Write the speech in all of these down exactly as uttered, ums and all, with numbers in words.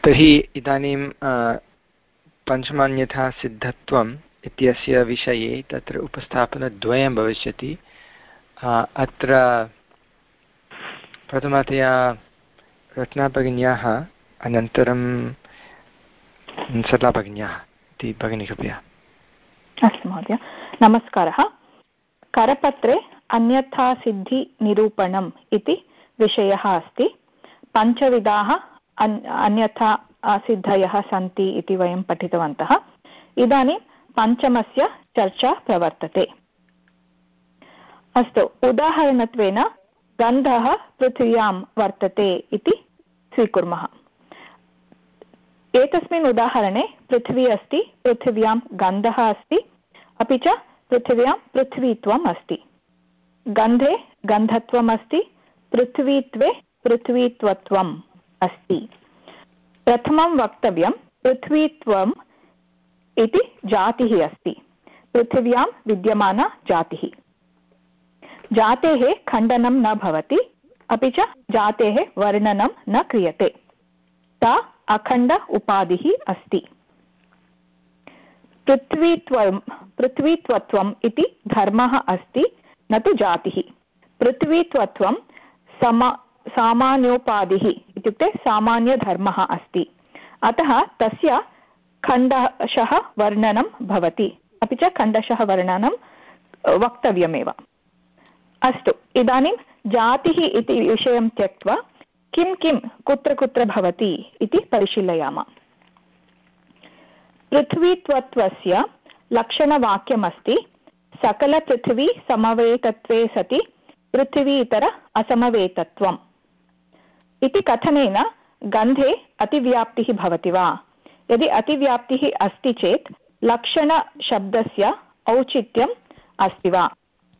तर्हि इदानीं पञ्चमान्यथा सिद्धत्वम् इत्यस्य विषये तत्र उपस्थापनद्वयं भविष्यति। अत्र प्रथमतया रत्नाभगिन्याः अनन्तरं सरलाभगिन्याः इति भगिनी कृपया। अस्तु महोदय, नमस्कारः। करपत्रे अन्यथा सिद्धिनिरूपणम् इति विषयः अस्ति। पञ्चविधाः अन्यथा सिद्धयः सन्ति इति वयं पठितवन्तः। इदानीं पञ्चमस्य चर्चा प्रवर्तते। अस्तु, उदाहरणत्वेन गन्धः पृथिव्यां वर्तते इति स्वीकुर्मः। एतस्मिन् उदाहरणे पृथिवी अस्ति, पृथिव्यां गन्धः अस्ति, अपि च पृथिव्यां पृथ्वीत्वम् अस्ति। गन्धे गन्धत्वम् अस्ति, पृथ्वीत्वे पृथ्वीत्वत्वम् अस्ति। प्रथमं वक्तव्यं पृथ्वीत्वम् इति जातिः अस्ति, पृथिव्यां विद्यमाना जातिः। जातेः खण्डनं न भवति, अपि च जातेः वर्णनं न क्रियते। सा अखण्ड उपाधिः अस्ति। पृथ्वीत्वं पृथ्वीत्वत्वम् इति धर्मः अस्ति, न तु जातिः। पृथ्वीत्वत्वं समा सामान्योपाधिः इत्युक्ते सामान्यधर्मः अस्ति। अतः तस्य खण्डशः वर्णनं भवति, अपि च खण्डशः वर्णनं वक्तव्यमेव। अस्तु, इदानीं जातिः इति विषयं त्यक्त्वा किं किं कुत्र कुत्र भवति इति परिशीलयामः। पृथ्वीत्वत्वस्य लक्षणवाक्यमस्ति सकलपृथिवी समवेतत्वे सति पृथिवीतर असमवेतत्वम् इति कथनेन गन्धे अतिव्याप्तिः भवति वा? यदि अतिव्याप्तिः अस्ति चेत् लक्षणशब्दस्य औचित्यम् अस्ति वा?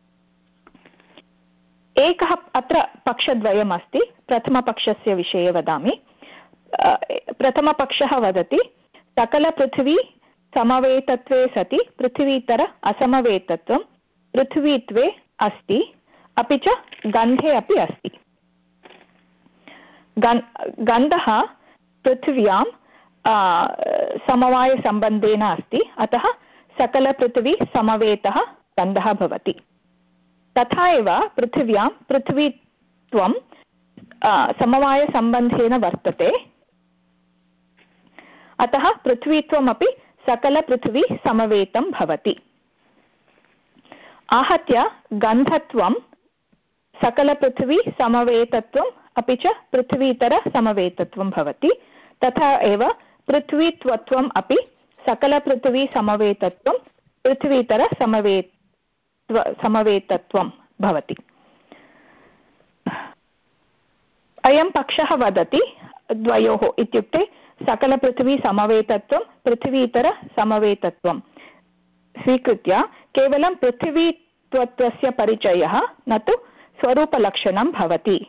एकः अत्र पक्षद्वयम् अस्ति। प्रथमपक्षस्य विषये वदामि। प्रथमपक्षः वदति सकलपृथिवी समवेतत्वे सति पृथिवीतर असमवेतत्वं पृथ्वीत्वे अस्ति, अपि च गन्धे अपि अस्ति। गन्धः पृथिव्यां समवायसम्बन्धेन अस्ति, अतः सकलपृथिवी समवेतः गन्धः भवति। तथा एव पृथिव्यां पृथ्वीत्वं समवायसम्बन्धेन वर्तते, अतः पृथ्वीत्वमपि सकलपृथिवी समवेतं भवति। आहत्य गन्धत्वं सकलपृथिवी समवेतत्वम् अपि च पृथ्वीतर समवेतत्वं भवति। तथा एव पृथ्वीत्वत्वम् अपि सकलपृथिवी समवेतत्वं पृथ्वीतर समवेत समवेतत्वं भवति। अयं पक्षः वदति द्वयोः इत्युक्ते सकलपृथिवी समवेतत्वं पृथ्वीतर समवेतत्वं स्वीकृत्य केवलं पृथ्वीत्वस्य परिचयः न तु स्वरूपलक्षणं भवति,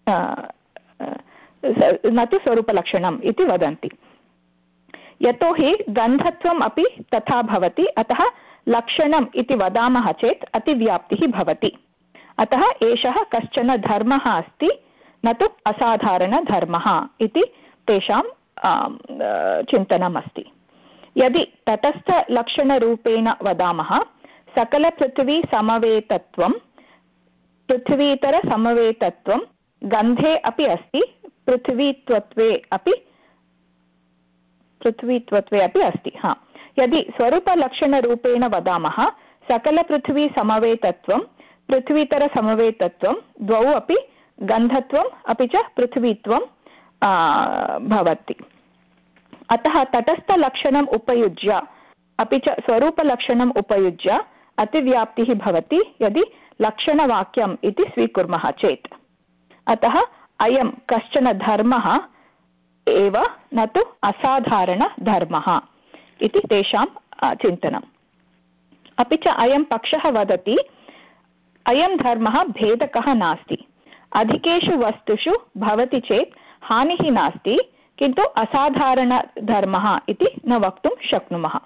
न तु स्वरूपलक्षणम् इति वदन्ति। यतोहि गन्धत्वम् अपि तथा भवति, अतः लक्षणम् इति वदामः चेत् अतिव्याप्तिः भवति। अतः एषः कश्चन धर्मः अस्ति, न तु असाधारणधर्मः इति तेषां चिन्तनम् अस्ति। यदि तटस्थलक्षणरूपेण वदामः सकलपृथिवी समवेतत्वं पृथ्वीतर समवेतत्वं गन्धे अपि अस्ति, पृथ्वीत्वत्वे अपि पृथ्वीत्वत्वे अपि अस्ति। हा, यदि स्वरूपलक्षणरूपेण वदामः सकलपृथिवी समवेतत्वं पृथ्वीतर समवेतत्वं द्वौ अपि गन्धत्वम् अपि च पृथ्वीत्वं भवति। अतः तटस्थलक्षणम् उपयुज्य अपि च स्वरूपलक्षणम् उपयुज्य अतिव्याप्तिः भवति यदि लक्षणवाक्यम् इति स्वीकुर्मः चेत्। अतः अयं कश्चन धर्मः एव, न तु असाधारणधर्मः इति तेषां चिन्तनम्। अपि च अयं पक्षः वदति अयं धर्मः भेदकः नास्ति, अधिकेषु वस्तुषु भवति चेत् हानिः नास्ति, किन्तु असाधारणधर्मः इति न वक्तुं शक्नुमः।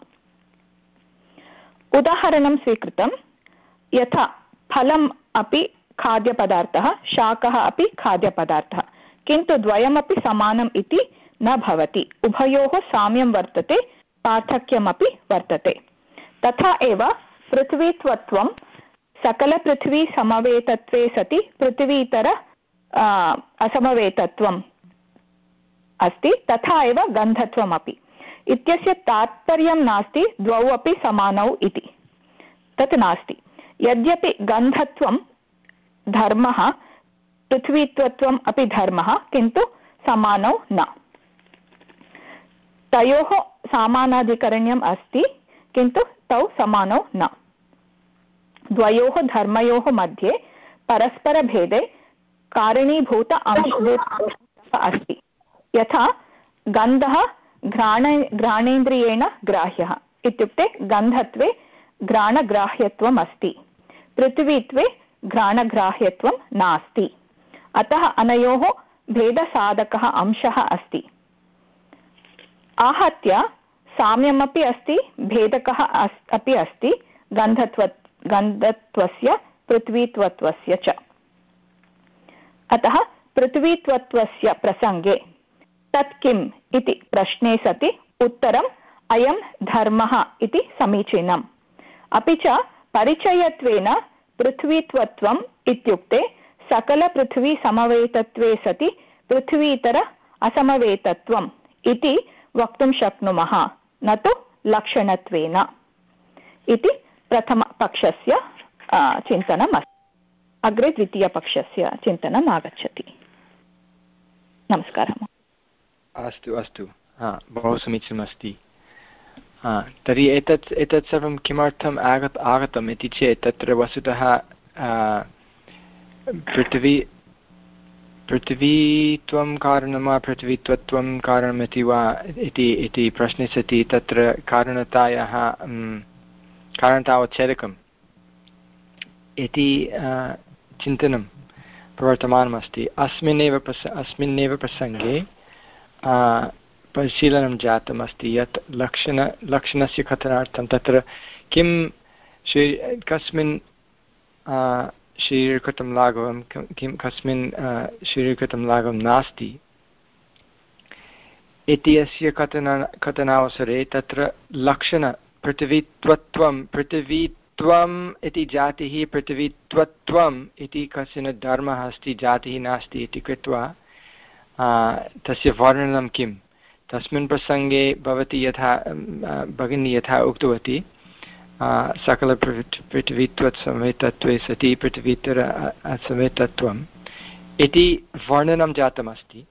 उदाहरणं स्वीकृतं, यथा फलम् अपि खाद्यपदार्थः, शाकः अपि खाद्यपदार्थः, किन्तु द्वयमपि समानम् इति न भवति। उभयोः साम्यं वर्तते, पार्थक्यमपि वर्तते। तथा एव पृथ्वीत्वत्वं सकलपृथ्वी समवेतत्वे सति पृथ्वीतर असमवेतत्वम् अस्ति। तथा एव गन्धत्वमपि। इत्यस्य तात्पर्यं नास्ति द्वौ अपि समानौ इति, तत् नास्ति। यद्यपि गन्धत्वं धर्मः, पृथ्वीत्वत्वम् अपि धर्मः, किन्तु समानौ न। तयोः सामानाधिकरण्यम् अस्ति, किन्तु तौ समानौ न। द्वयोः धर्मयोः मध्ये परस्परभेदे कारणीभूत अंशभूतः अस्ति। यथा गन्धः घ्राण घ्राणेन्द्रियेण ग्राह्यः, इत्युक्ते गन्धत्वे घ्राणग्राह्यत्वम् अस्ति, पृथ्वीत्वे घ्राणग्राह्यत्वं नास्ति। अतः अनयोः भेदसाधकः अंशः अस्ति। आहत्य साम्यमपि अस्ति, भेदकः अपि अस्ति गन्धत्व गन्धत्वस्य पृथ्वीत्वत्वस्य च। अतः पृथ्वीत्वत्वस्य प्रसङ्गे तत् किम् इति प्रश्ने सति उत्तरम् अयं धर्मः इति समीचीनम्। अपि च परिचयत्वेन पृथ्वीत्वत्वम् इत्युक्ते सकलपृथ्वीसमवेतत्वे सति पृथ्वीतर असमवेतत्वम् इति वक्तुं शक्नुमः, न तु लक्षणत्वेन इति प्रथमपक्षस्य चिन्तनम् अस्ति। अग्रे द्वितीयपक्षस्य चिन्तनम् आगच्छति। नमस्कारः। अस्तु अस्तु, हा, बहु समीचीनमस्ति। हा, तर्हि एतत् एतत् सर्वं किमर्थम् आगत आगतम् इति चेत् तत्र वस्तुतः पृथिवी पृथिवीत्वं कारणं वा पृथिवीत्वत्वं कारणमिति वा इति इति प्रश्ने सति तत्र कारणतायाः कारणतावच्छेदकम् इति चिन्तनं प्रवर्तमानमस्ति। अस्मिन्नेव प्रस अस्मिन्नेव प्रसङ्गे परिशीलनं जातमस्ति यत् लक्षण लक्षणस्य कथनार्थं तत्र किं कस्मिन् शरीरकृतं लाघवं किं कस्मिन् शरीरकृतं लाघवं नास्ति इति अस्य कथन कथनावसरे तत्र लक्षण पृथिवीत्वत्वं पृथिवीत्वम् इति जातिः पृथिवीत्वत्वम् इति कश्चन धर्मः अस्ति, जातिः नास्ति इति कृत्वा तस्य वर्णनं किं तस्मिन् प्रसङ्गे भवती यथा भगिनी यथा उक्तवती सकल पृथ्वीत्वसमेतत्वे सति पृथ्वीतर असमेतत्वम् इति वर्णनं जातमस्ति।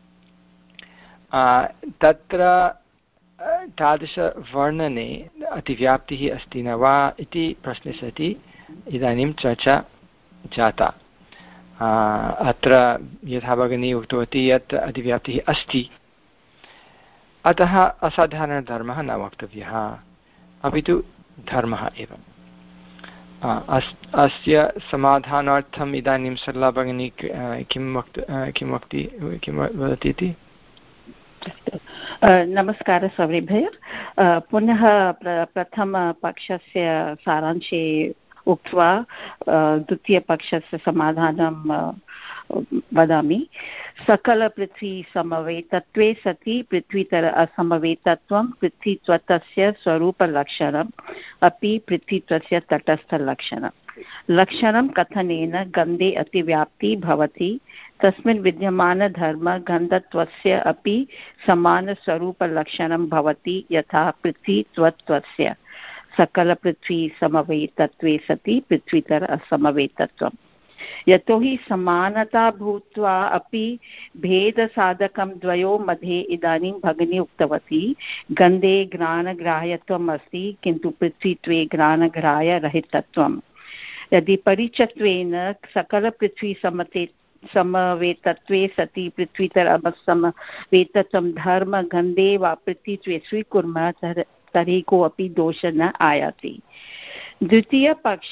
तत्र तादृशवर्णने अतिव्याप्तिः अस्ति न वा इति प्रश्ने सति इदानीं चर्चा जाता। अत्र यथा भगिनी उक्तवती यत् अतिव्याप्तिः अस्ति, अतः असाधारणधर्मः न वक्तव्यः, अपि तु धर्मः एव। अस् अस्य समाधानार्थम् इदानीं सरला भगिनी किं वक्त किं वक्ति किं वदति इति। नमस्कारः सर्वेभ्यः। पुनः प्रथमपक्षस्य सारांशे उक्त्वा द्वितीयपक्षस्य समाधानं वदामि। सकलपृथ्वी समवेतत्वे सति पृथ्वीतर असमवेतत्वं पृथ्वीत्वस्य स्वरूपलक्षणम् अपि पृथ्वीत्वस्य तटस्थलक्षणं। लक्षणं कथनेन गन्धे अतिव्याप्तिः भवति, तस्मिन् विद्यमानधर्म गन्धत्वस्य अपि समानस्वरूपलक्षणं भवति यथा पृथ्वीत्वस्य सकलपृथ्वी समवेतत्वे सति पृथ्वीतर असमवेतत्वम्। यतोहि समानता भूत्वा अपि भेदसाधकं द्वयोः मध्ये इदानीं भगिनी उक्तवती गन्धे घ्राणग्राह्यत्वम् अस्ति, किन्तु पृथ्वीत्वे घ्राणग्राह्यरहितत्वम्। यदि परिचयत्वेन सकलपृथ्वी समते समवेतत्वे सति पृथ्वीतर असमवेतत्वं धर्म गन्धे वा पृथ्वीत्वे स्वीकुर्मः तर्हि कोऽपि दोषः न आयाति। द्वितीयपक्ष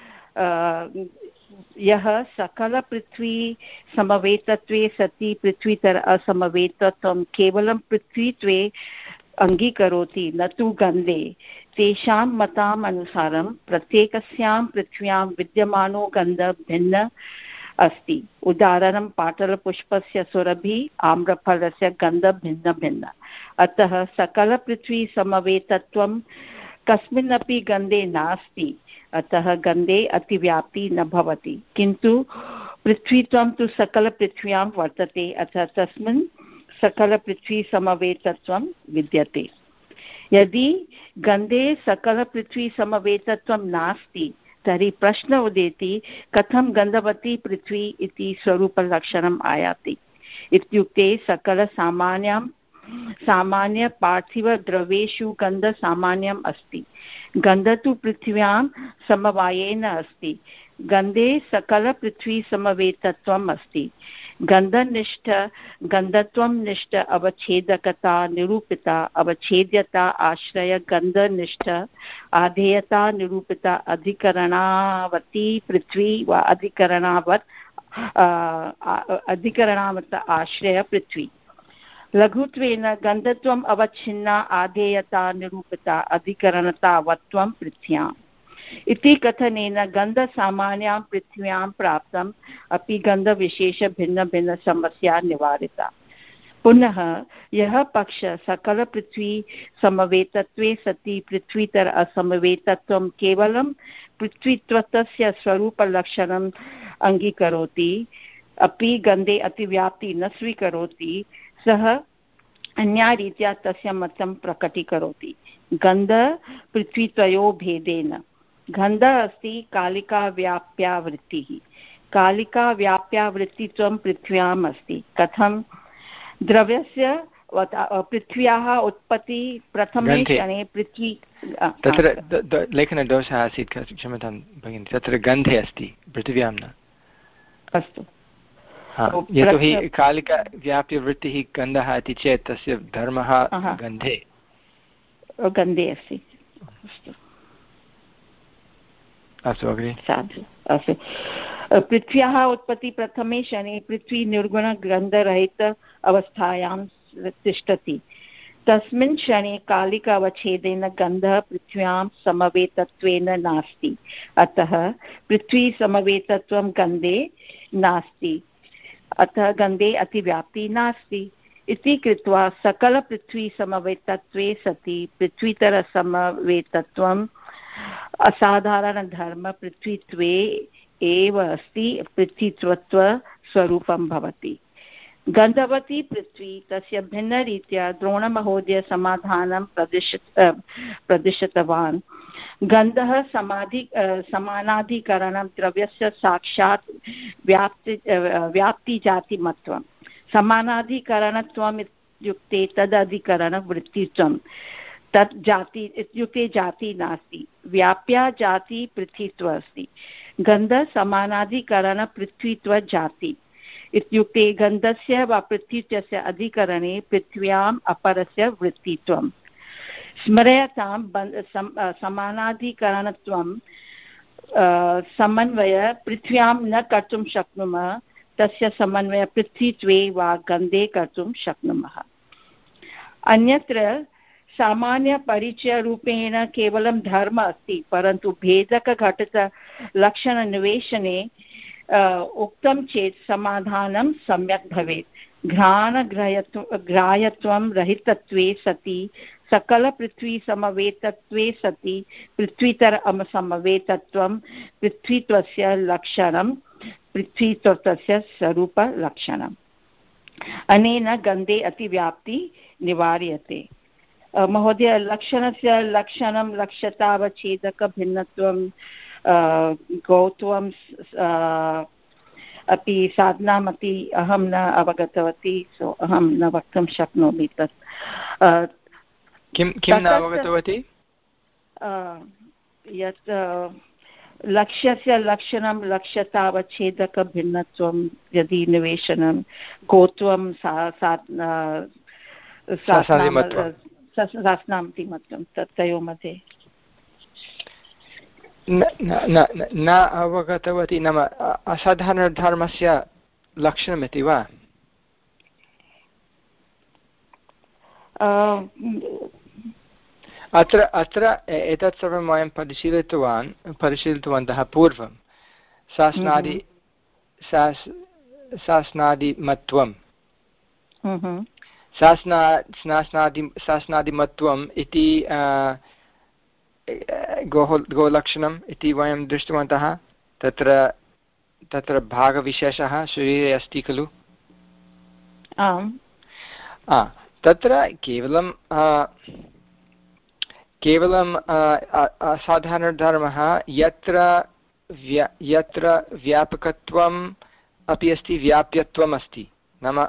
यः सकलपृथ्वी समवेतत्वे सति पृथ्वीतर असमवेतत्वं केवलं पृथ्वीत्वे अङ्गीकरोति न तु गन्धे, तेषां मताम् अनुसारं प्रत्येकस्यां पृथ्व्यां विद्यमानो गन्धः भिन्न अस्ति। उदाहरणं पाटलपुष्पस्य सुरभिः आम्रफलस्य गन्धः भिन्न भिन्न। अतः सकलपृथ्वी समवेतत्वं कस्मिन्नपि गन्धे नास्ति। अतः गन्धे अतिव्याप्ति न भवति, किन्तु पृथ्वीत्वं तु सकलपृथ्व्यां वर्तते। अतः तस्मिन् सकलपृथ्वी समवेतत्वं विद्यते। यदि गन्धे सकलपृथ्वी समवेतत्वं नास्ति तर्हि प्रश्नः उदेति, कथं गन्धवती पृथ्वी इति स्वरूपलक्षणम् आयाति। इत्युक्ते सकलसामान्यां सामान्यपार्थिवद्रव्येषु गन्धः सामान्यम् अस्ति। गन्धः तु पृथिव्यां समवायेन अस्ति। गन्धे सकलपृथ्वी समवेतत्वम् अस्ति। गन्धनिष्ठ गन्धत्वं निष्ठ अवच्छेदकता निरूपिता अवच्छेद्यता आश्रय गन्धनिष्ठ आधेयता निरूपिता अधिकरणावती पृथ्वी वा अधिकरणावत् अधिकरणावत आश्रय पृथ्वी। लघुत्वेन गन्धत्वम् अवच्छिन्ना आधेयता निरूपिता अधिकरणतावत्वं पृथ्व्याम् इति कथनेन गन्धसामान्यां पृथ्व्यां प्राप्तम् अपि गन्धविशेषभिन्नभिन्नसमस्या निवारिता। पुनः यः पक्षः सकलपृथ्वी समवेतत्वे सति पृथ्वीतर असमवेतत्वं केवलं पृथ्वीत्वस्य स्वरूपलक्षणम् अङ्गीकरोति, अपि गन्धे अतिव्याप्ति न स्वीकरोति, सः अन्यरीत्या तस्य मतं प्रकटीकरोति। गन्ध पृथ्वीत्वयोः भेदेन गन्धः अस्ति कालिकाव्याप्यावृत्तिः। कालिकाव्याप्यावृत्तित्वं पृथ्व्याम् अस्ति। कथं? द्रव्यस्य पृथ्व्याः उत्पत्ति प्रथमे क्षणे पृथ्वी तत्र लेखनदोषः आसीत्, क्षम्यतां भगिनि, तत्र गन्धे अस्ति, पृथिव्यां न। अस्तु, यतोहि कालिकाव्याप्यवृत्तिः गन्धः इति चेत् तस्य धर्मः गन्धे गन्धे अस्ति। अस्तु अस्तु अग्रे। साधु अस्तु। पृथ्व्याः उत्पत्ति प्रथमे क्षणे पृथ्वी निर्गुणगन्धरहित अवस्थायां तिष्ठति। तस्मिन् क्षणे कालिक अवच्छेदेन गन्धः पृथ्व्यां समवेतत्वेन नास्ति। अतः पृथ्वी समवेतत्वं गन्धे नास्ति। अतः गन्धे अतिव्याप्ति नास्ति इति कृत्वा सकलपृथ्वी समवेतत्वे सति पृथ्वीतरसमवेतत्वम् असाधारणधर्म पृथ्वीत्वे एव अस्ति। पृथ्वीत्वत्व स्वरूपं भवति। गन्धवती पृथ्वी तस्य भिन्नरीत्या द्रोणमहोदय समाधानं प्रदिश प्रदिशतवान्। गन्धः समाधि समानाधिकरणं द्रव्यस्य साक्षात् व्याप्ति व्याप्तिजातिमत्वं। समानाधिकरणत्वम् इत्युक्ते तदधिकरणवृत्तित्वं। तत् जाति इत्युक्ते जाति नास्ति। व्याप्या जाति पृथ्वीत्व अस्ति। गन्ध समानाधिकरण पृथ्वीत्व जाति इत्युक्ते गन्धस्य वा पृथ्वीत्वस्य अधिकरणे पृथ्व्याम् अपरस्य वृत्तित्वं। स्मर्यतां समानाधिकरणत्वं समन्वय पृथ्व्यां न कर्तुं शक्नुमः, तस्य समन्वय पृथ्वीत्वे वा गन्धे कर्तुं शक्नुमः। अन्यत्र सामान्यपरिचयरूपेण केवलं धर्म अस्ति, परन्तु भेदकघटितलक्षणनिवेशने उक्तं चेत् समाधानं सम्यक् भवेत्। घ्राणग्राह्यत्व ग्राह्यत्वं रहितत्वे सति सकलपृथ्वीसमवेतत्वे सति पृथ्वीतर असमवेतत्वं पृथ्वीत्वस्य लक्षणं पृथ्वीत्वस्य स्वरूपलक्षणम्। अनेन गन्धे अतिव्याप्ति निवार्यते। महोदय, लक्षणस्य लक्षणं लक्ष्यतावच्छेदकभिन्नत्वं गौत्वं अपि साधनामपि अहं न अवगतवती, सो अहं न वक्तुं शक्नोमि तत्। किं किं न अवगतवती? यत् लक्ष्यस्य लक्षणं लक्ष्यतावच्छेदकभिन्नत्वं यदि निवेशनं गोत्वं शासनामतिमत्वं तयोः मध्ये न अवगतवती। नाम असाधारणधर्मस्य लक्षणमिति वा? अत्र अत्र एतत् सर्वं वयं परिशीलितवान् परिशीलितवन्तः पूर्वं। शासनादि शासनादिमत्वं शासना शासनादि शासनादिमत्वम् इति गोः गोलक्षणम् इति वयं दृष्टवन्तः। तत्र तत्र भागविशेषः शरीरे अस्ति खलु? आम्। तत्र केवलं केवलं असाधारणधर्मः यत्र व्या यत्र व्यापकत्वम् अपि अस्ति व्याप्यत्वम् अस्ति, नाम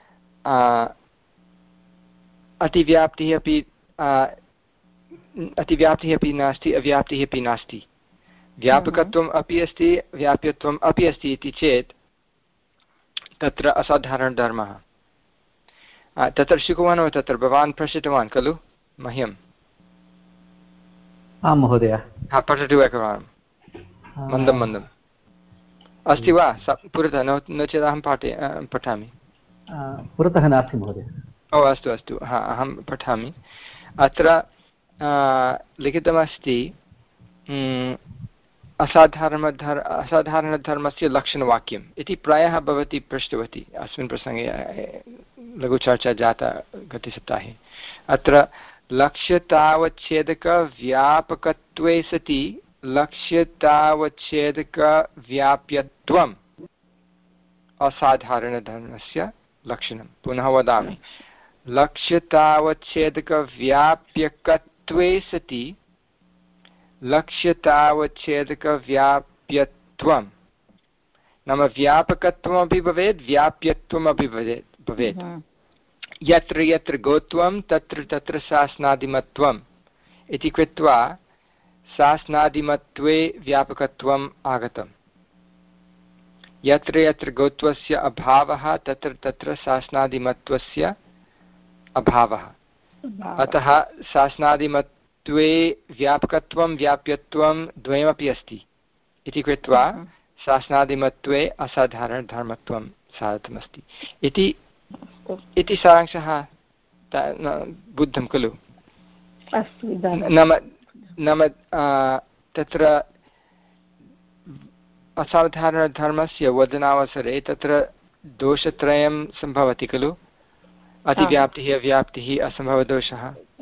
अतिव्याप्तिः अपि अतिव्याप्तिः अपि नास्ति अव्याप्तिः अपि नास्ति, व्यापकत्वम् अपि अस्ति व्याप्यत्वम् अपि अस्ति इति चेत् तत्र असाधारणधर्मः। तत्र शिखुवान् तत्र भवान् पृष्टवान् खलु मह्यम्? आं महोदय। हा, पठतु एकवारं मन्दं मन्दम्। अस्ति वा पुरतः? नो नो चेत् अहं पाठे पठामि। पुरतः नास्ति महोदय। ओ अस्तु अस्तु, हा अहं पठामि। अत्र लिखितमस्ति असाधारणधर् असाधारणधर्मस्य लक्षणवाक्यम् इति। प्रायः भवती पृष्टवती, अस्मिन् प्रसङ्गे लघुचर्चा जाता गतसप्ताहे। अत्र लक्ष्यतावच्छेदकव्यापकत्वे सति लक्ष्यतावच्छेदकव्याप्यत्वम् असाधारणधर्मस्य लक्षणं। पुनः वदामि, लक्ष्यतावच्छेदकव्याप्यकत्वे सति लक्ष्यतावच्छेदकव्याप्यत्वं, नाम व्यापकत्वमपि भवेत् व्याप्यत्वमपि भवेत् भवेत् यत्र यत्र गोत्वं तत्र तत्र शासनादिमत्वम् इति कृत्वा शासनादिमत्वे व्यापकत्वम् आगतम्। यत्र यत्र गोत्वस्य अभावः तत्र तत्र शासनादिमत्वस्य अभावः। अतः शासनादिमत्वे व्यापकत्वं व्याप्यत्वं द्वयमपि अस्ति इति कृत्वा शासनादिमत्वे असाधारणधर्मत्वं साधितमस्ति इति इति सारांशः बुद्धं खलु? नाम नाम तत्र असाधारणधर्मस्य वदनावसरे तत्र दोषत्रयं सम्भवति खलु? अतिव्याप्तिः अव्याप्तिः असम्भवदोषः।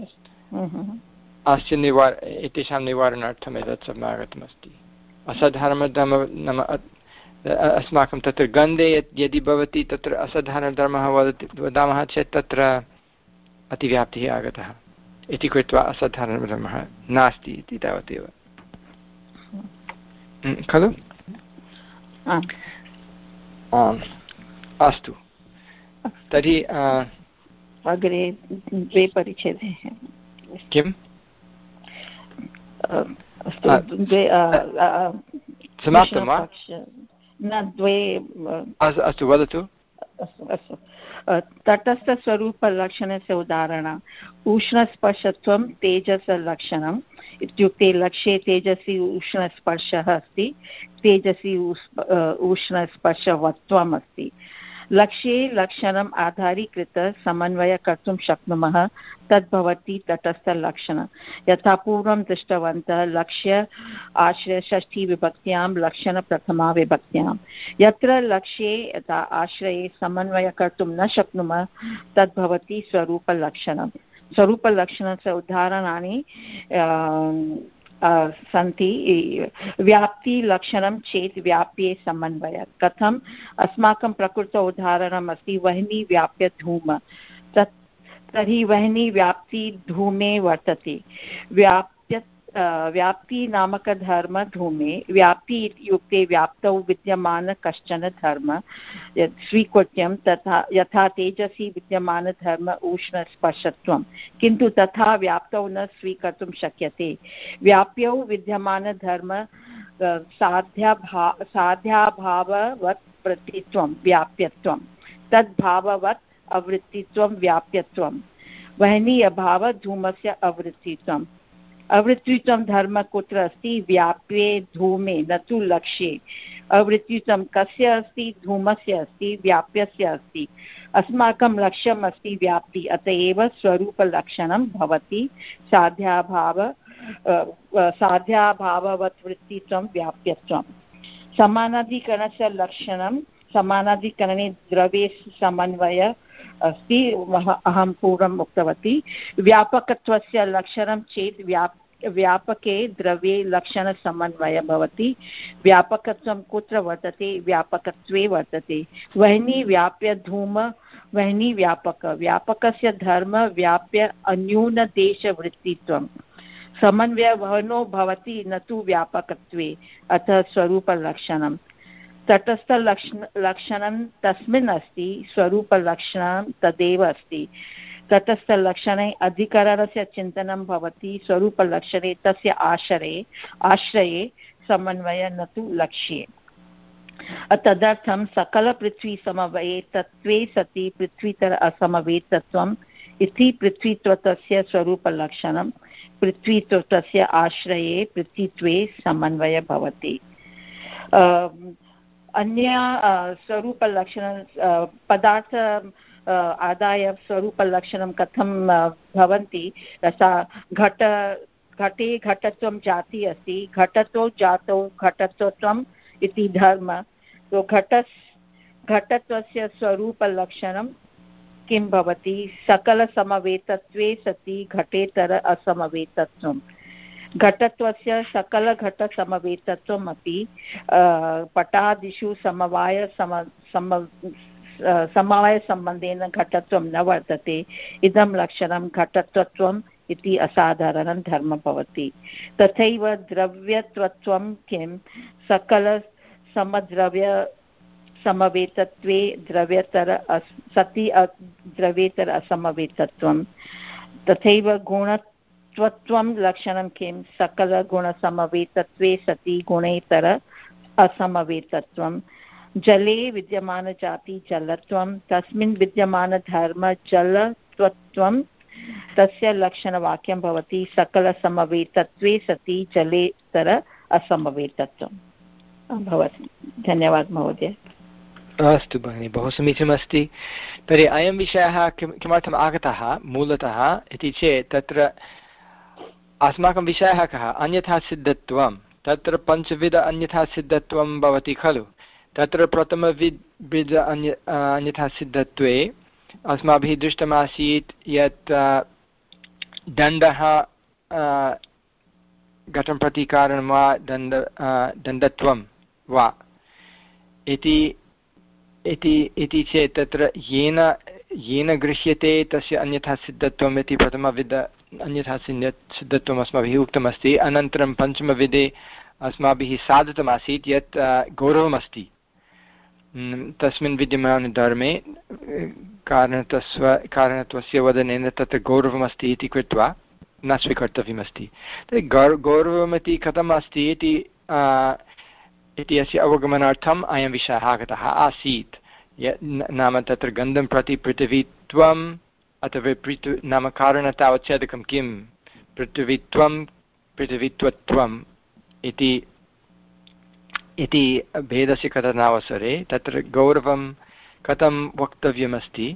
अस्य निवार एतेषां निवारणार्थम् एतत् समागतमस्ति। असाधारणधर्म नाम अस्माकं तत्र गन्धे यदि भवति तत्र असाधारणधर्मः वदति वदामः चेत् तत्र अतिव्याप्तिः आगतः इति कृत्वा असाधारणधर्मः नास्ति इति तावदेव खलु? आम्, अस्तु तर्हि अग्रे द्वे परिच्छेदे किम्? समाप्तं वा? न, द्वे। अस्तु वदतु। अस्तु अस्तु तटस्थस्वरूपलक्षणस्य उदाहरणम् उष्णस्पर्शत्वं तेजसलक्षणम् इत्युक्ते लक्ष्ये तेजसि उष्णस्पर्शः अस्ति, तेजसि उष्णस्पर्शवत्वम् अस्ति। लक्ष्ये लक्षणम् आधारीकृत्य समन्वयं कर्तुं शक्नुमः, तद्भवति तटस्थलक्षणं। यथा पूर्वं दृष्टवन्तः लक्ष्य आश्रय षष्ठीविभक्त्यां लक्षणप्रथमा विभक्त्यां। यत्र लक्ष्ये यथा आश्रये समन्वयं कर्तुं न शक्नुमः तद्भवति स्वरूपलक्षणं। स्वरूपलक्षणस्य उदाहरणानि सन्ति। व्याप्तिलक्षणं चेत् व्याप्ये समन्वय। कथम्? अस्माकं प्रकृतौ उदाहरणम् अस्ति वह्नि व्याप्य धूम। तत् तर्हि वह्नि व्याप्ति धूमे वर्तते। व्याप्य व्याप्तिनामकधर्म धूमे। व्याप्ति इत्युक्ते व्याप्तौ विद्यमान कश्चन धर्म यत् स्वीकृत्यं, तथा यथा तेजसि विद्यमानधर्म उष्णस्पर्शत्वं, किन्तु तथा व्याप्तौ न स्वीकर्तुं शक्यते। व्याप्यौ विद्यमानधर्म साध्याभा साध्याभाववत् वृत्तित्वं व्याप्यत्वं, तद्भाववत् अवृत्तित्वं व्याप्यत्वं। वह्नि अभाव धूमस्य अवृत्तित्वम्। अवृत्तित्वं धर्म कुत्र अस्ति? व्याप्ये धूमे, न तु लक्ष्ये। अवृत्तित्वं कस्य अस्ति? धूमस्य अस्ति, व्याप्यस्य अस्ति। अस्माकं लक्ष्यम् अस्ति व्याप्ति, अत एव स्वरूपलक्षणं भवति साध्याभाव साध्याभाववत् वृत्तित्वं व्याप्यत्वं। समानाधिकरणस्य लक्षणं समानाधिकरणे द्रव्ये समन्वय अस्ति। अहं पूर्वम् उक्तवती। व्यापकत्वस्य लक्षणं चेत् व्याप व्यापके द्रव्ये लक्षणसमन्वयः भवति। व्यापकत्वं कुत्र वर्तते? व्यापकत्वे वर्तते। वह्नि व्याप्य धूम वह्नि व्यापक। व्यापकस्य धर्म व्याप्य अन्यूनदेशवृत्तित्वं। समन्वयवहनो भवति न तु व्यापकत्वे। अतः स्वरूपलक्षणं तटस्थलक्षण लक्षणं तस्मिन् अस्ति, स्वरूपलक्षणं तदेव अस्ति। तटस्थलक्षणे अधिकरणस्य चिन्तनं भवति, स्वरूपलक्षणे तस्य आश्रये आश्रये समन्वय न तु लक्ष्ये। तदर्थं सकलपृथ्वीसमवये तत्त्वे सति पृथ्वीतर असमवेतत्वम् इति पृथ्वीत्वस्य स्वरूपलक्षणं। पृथ्वीत्वस्य आश्रये पृथ्वीत्वे समन्वयः भवति। अन्य स्वरूपलक्षण पदार्थ आदाय स्वरूपलक्षणं कथं भवन्ति? सा घट घटे घटत्वं जाति अस्ति, घटतो जातौ घटत्वम् इति धर्म। तो घट घटत्वस्य स्वरूपलक्षणं किं भवति? सकलसमवेतत्वे सति घटेतर असमवेतत्वं। घटत्वस्य सकलघटसमवेतत्वम् अपि पटादिषु समवाय सम सम समवायसम्बन्धेन घटत्वं न वर्तते। इदं लक्षणं घटत्वत्वम् इति असाधारणं धर्मः भवति। तथैव द्रव्यत्वत्वं किं? सकलसमद्रव्य समवेतत्वे द्रव्यतर सति द्रव्येतर असमवेतत्वं। तथैव गुणत्वत्वं लक्षणं किं? सकलगुणसमवेतत्वे सति गुणेतर असमवेतत्वं। जले विद्यमानजाति जलत्वं, तस्मिन् विद्यमानधर्म जलत्वत्वं। तस्य लक्षणवाक्यं भवति सकलसमवेतत्वे सति जलेतर असमवेतत्वं भवति। धन्यवादः महोदय। अस्तु भगिनि, बहु समीचीनमस्ति। तर्हि अयं विषयः किं किमर्थम् आगतः मूलतः इति चेत् तत्र अस्माकं विषयः कः? अन्यथा सिद्धत्वं। तत्र पञ्चविध अन्यथा सिद्धत्वं भवति खलु। तत्र प्रथमविध विध अन्य अन्यथा सिद्धत्वे अस्माभिः दृष्टमासीत् यत् दण्डः घटं प्रति कारणं वा दण्ड दण्डत्वं वा इति इति चेत् तत्र येन येन गृह्यते तस्य अन्यथा सिद्धत्वम् इति प्रथमविध अन्यथा सिद्धत्वम् अस्माभिः उक्तमस्ति। अनन्तरं पञ्चमविधे अस्माभिः साधितमासीत् यत् गौरवमस्ति तस्मिन् विद्यमानधर्मे कारणत्वस्य कारणत्वस्य वदनेन तत्र गौरवमस्ति इति कृत्वा न स्वीकर्तव्यमस्ति। तर्हि गौर गौरवमिति कथम् अस्ति इति इति अस्य अवगमनार्थम् अयं विषयः आगतः आसीत्। य नाम तत्र गन्धं प्रति पृथिवीत्वम् अथवा पृथ्वी नाम कारणतावच्छेदकं किं? पृथिवीत्वं पृथिवीत्वत्वम् इति इति भेदस्य कथनावसरे तत्र गौरवं कथं वक्तव्यमस्ति?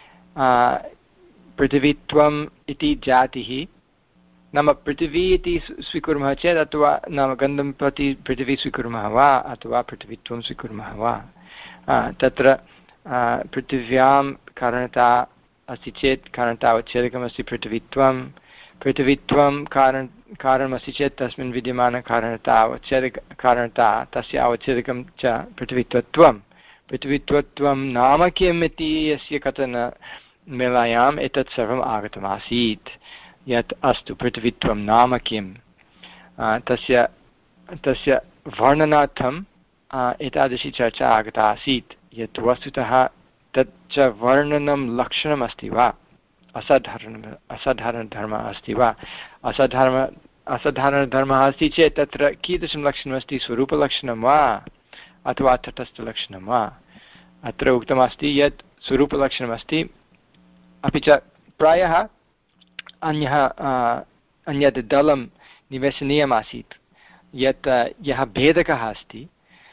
पृथिवीत्वम् इति जातिः नाम पृथिवी इति स्वीकुर्मः चेत् अथवा नाम गन्धं प्रति पृथिवी स्वीकुर्मः वा अथवा पृथिवीत्वं स्वीकुर्मः वा, तत्र पृथिव्यां कारणता अस्ति चेत् कारणतावच्छेदकमस्ति पृथिवीत्वं। पृथिवीत्वं कारण कारणमस्ति चेत् तस्मिन् विद्यमानकारणता अवच्छेदक कारणता तस्य अवच्छेदकं च पृथिवीत्वत्वं। पृथिवीत्वत्वं नाम किम् इति यस्य कथनमेलायाम् एतत् सर्वम् आगतमासीत् यत् अस्तु पृथिवीत्वं नाम किं, तस्य तस्य वर्णनार्थम् एतादृशी चर्चा आगता आसीत् यत् वस्तुतः तत् च वर्णनं लक्षणमस्ति वा, असाधारणम् असाधारणधर्मः अस्ति वा। असाधारण असाधारणधर्मः अस्ति चेत् तत्र कीदृशं लक्षणमस्ति? स्वरूपलक्षणं वा अथवा तटस्थलक्षणं वा? अत्र उक्तमस्ति यत् स्वरूपलक्षणमस्ति। अपि च प्रायः अन्यः अन्यत् दलं निवेशनीयमासीत् यत् यः भेदकः अस्ति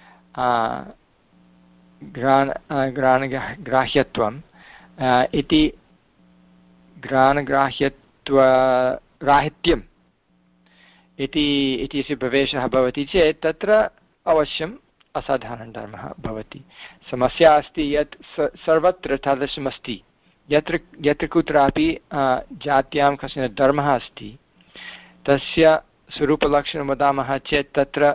ग्राण ग्राणग्राह्यत्वम् इति ग्राणग्राह्यत्वराहित्यम् इति इत्यस्य प्रवेशः भवति चेत् तत्र अवश्यं असाधारणधर्मः भवति। समस्या अस्ति यत् सर्वत्र तादृशमस्ति, यत्र यत्र कुत्रापि जात्यां कश्चन धर्मः अस्ति तस्य स्वरूपलक्षणं वदामः चेत् तत्र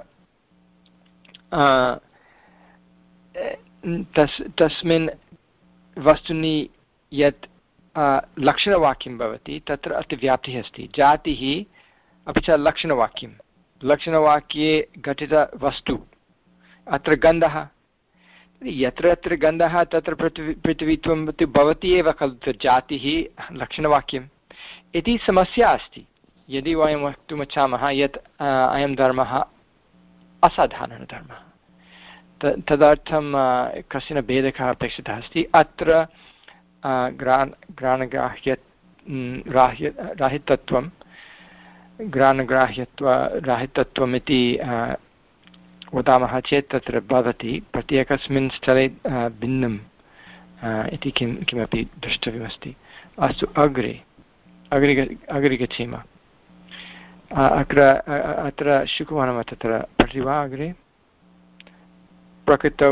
तस् तस्मिन् वस्तुनि यत् लक्षणवाक्यं भवति तत्र अतिव्याप्तिः अस्ति। जातिः अपि च लक्षणवाक्यं, लक्षणवाक्ये घटितवस्तु, अत्र गन्धः, यत्र यत्र गन्धः तत्र पृथ्वी पृथ्वीत्वं भवति एव खलु, जातिः लक्षणवाक्यम् इति समस्या अस्ति। यदि वयं वक्तुमिच्छामः यत् अयं धर्मः असाधारणधर्मः, तदर्थं कश्चन भेदकः अपेक्षितः अस्ति। अत्र ग्रान् ग्राणग्राह्य राह्य राहितत्वं ग्राणग्राह्यत्व राहितत्वम् इति वदामः चेत् तत्र भवति प्रत्येकस्मिन् स्थले भिन्नम् इति किं किमपि द्रष्टव्यमस्ति। अस्तु, अग्रे अग्रे अग्रे गच्छेम। अत्र अत्र शुकुमानः तत्र पठति वा अग्रे? प्रकृतौ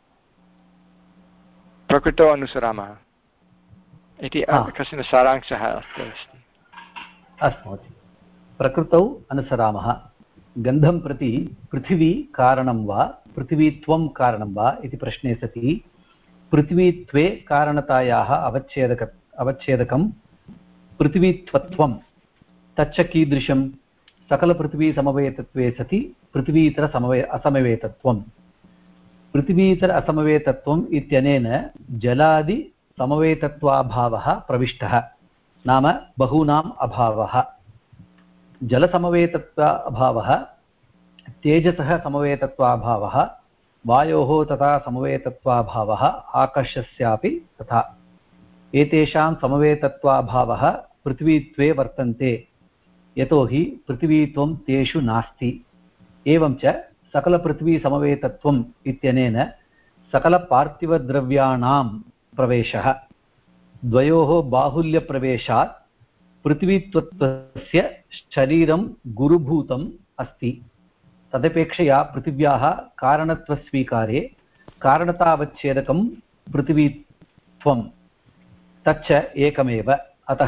प्रकृतौ अनुसरामः इति कश्चन सारांशः अस्ति। अस्तु, प्रकृतौ अनुसरामः। गन्धं प्रति पृथिवी कारणं वा पृथिवीत्वं कारणं वा इति प्रश्ने सति पृथिवीत्वे कारणतायाः अवच्छेदक अवच्छेदकं पृथिवीत्वत्वं तच्च कीदृशं? सकलपृथिवीसमवेतत्वे सति पृथिवीतरसमवे असमवेतत्वं। पृथिवीतर असमवेतत्वम् इत्यनेन जलादिसमवेतत्वाभावः प्रविष्टः, नाम बहूनाम् अभावः। जलसमवेतत्वाभावः, तेजसः समवेतत्वाभावः, वायोः तथा समवेतत्वाभावः, आकाशस्यापि तथा। एतेषां समवेतत्वाभावः पृथ्वीत्वे वर्तन्ते, यतो हि पृथ्वीत्वं तेषु नास्ति। एवं च सकलपृथ्वीसमवेतत्वम् इत्यनेन सकलपार्थिवद्रव्याणां प्रवेशः। द्वयोः बाहुल्यप्रवेशात् पृथ्वीत्वस्य शरीरं गुरुभूतम् अस्ति। तदपेक्षया पृथिव्याः कारणत्वस्वीकारे कारणतावच्छेदकं पृथिवीत्वं तच्च एकमेव। अतः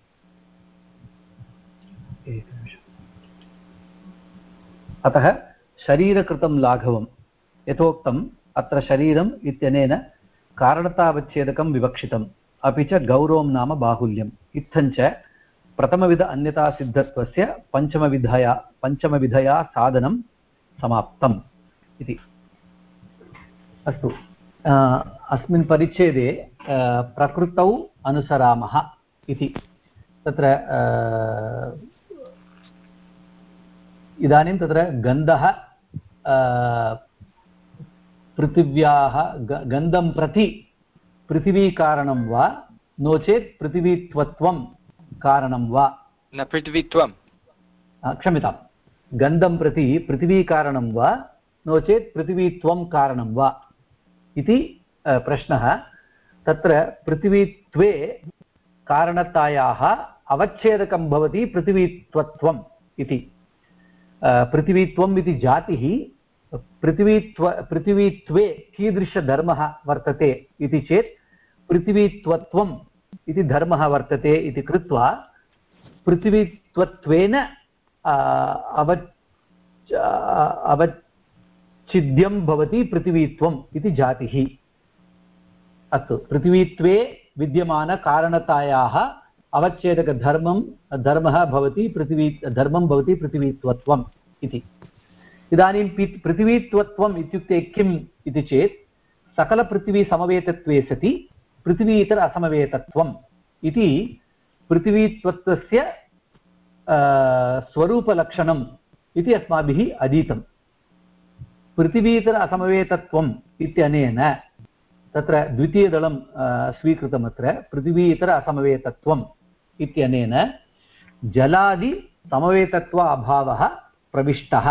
अतः शरीरकृतं लाघवं यथोक्तम् अत्र शरीरम् इत्यनेन कारणतावच्छेदकं विवक्षितम्, अपि च गौरवं नाम बाहुल्यम्। इत्थञ्च प्रथमविध अन्यतासिद्धत्वस्य पञ्चमविधया पञ्चमविधया साधनं समाप्तम् इति। अस्तु, अस्मिन् परिच्छेदे प्रकृतौ अनुसरामः इति तत्र इदानीं तत्र गन्धः पृथिव्याः गन्धं प्रति पृथिवीकारणं वा नो चेत् पृथिवीत्वत्वं कारणं वा? न पृथिवीत्वं, क्षम्यतां, गन्धं प्रति पृथिवीकारणं वा नो चेत् पृथिवीत्वं कारणं वा इति प्रश्नः। तत्र पृथिवीत्वे कारणतायाः अवच्छेदकं भवति पृथिवीत्वत्वम् इति। पृथिवीत्वम् इति जातिः, पृथिवीत्व पृथिवीत्वे कीदृशधर्मः वर्तते इति चेत् पृथिवीत्वत्वम् इति धर्मः वर्तते इति कृत्वा पृथिवीत्वत्वेन अव अवच्छिद्यं भवति पृथिवीत्वम् इति जातिः। अस्तु, पृथिवीत्वे विद्यमानकारणतायाः अवच्छेदकधर्मं धर्मः भवति पृथिवी धर्मं भवति पृथिवीत्वत्वम् इति। इदानीं पृथिवीत्वत्वम् इत्युक्ते किम् इति चेत् सकलपृथिवीसमवेतत्वे सति पृथिवीतर असमवेतत्वम् इति पृथिवीत्वत्वस्य स्वरूपलक्षणम् इति अस्माभिः अधीतं। पृथिवीतर असमवेतत्वम् इत्यनेन तत्र द्वितीयदलं स्वीकृतमत्र पृथिवीतर असमवेतत्वम् इत्यनेन जलादि समवेतत्व अभावः प्रविष्टः।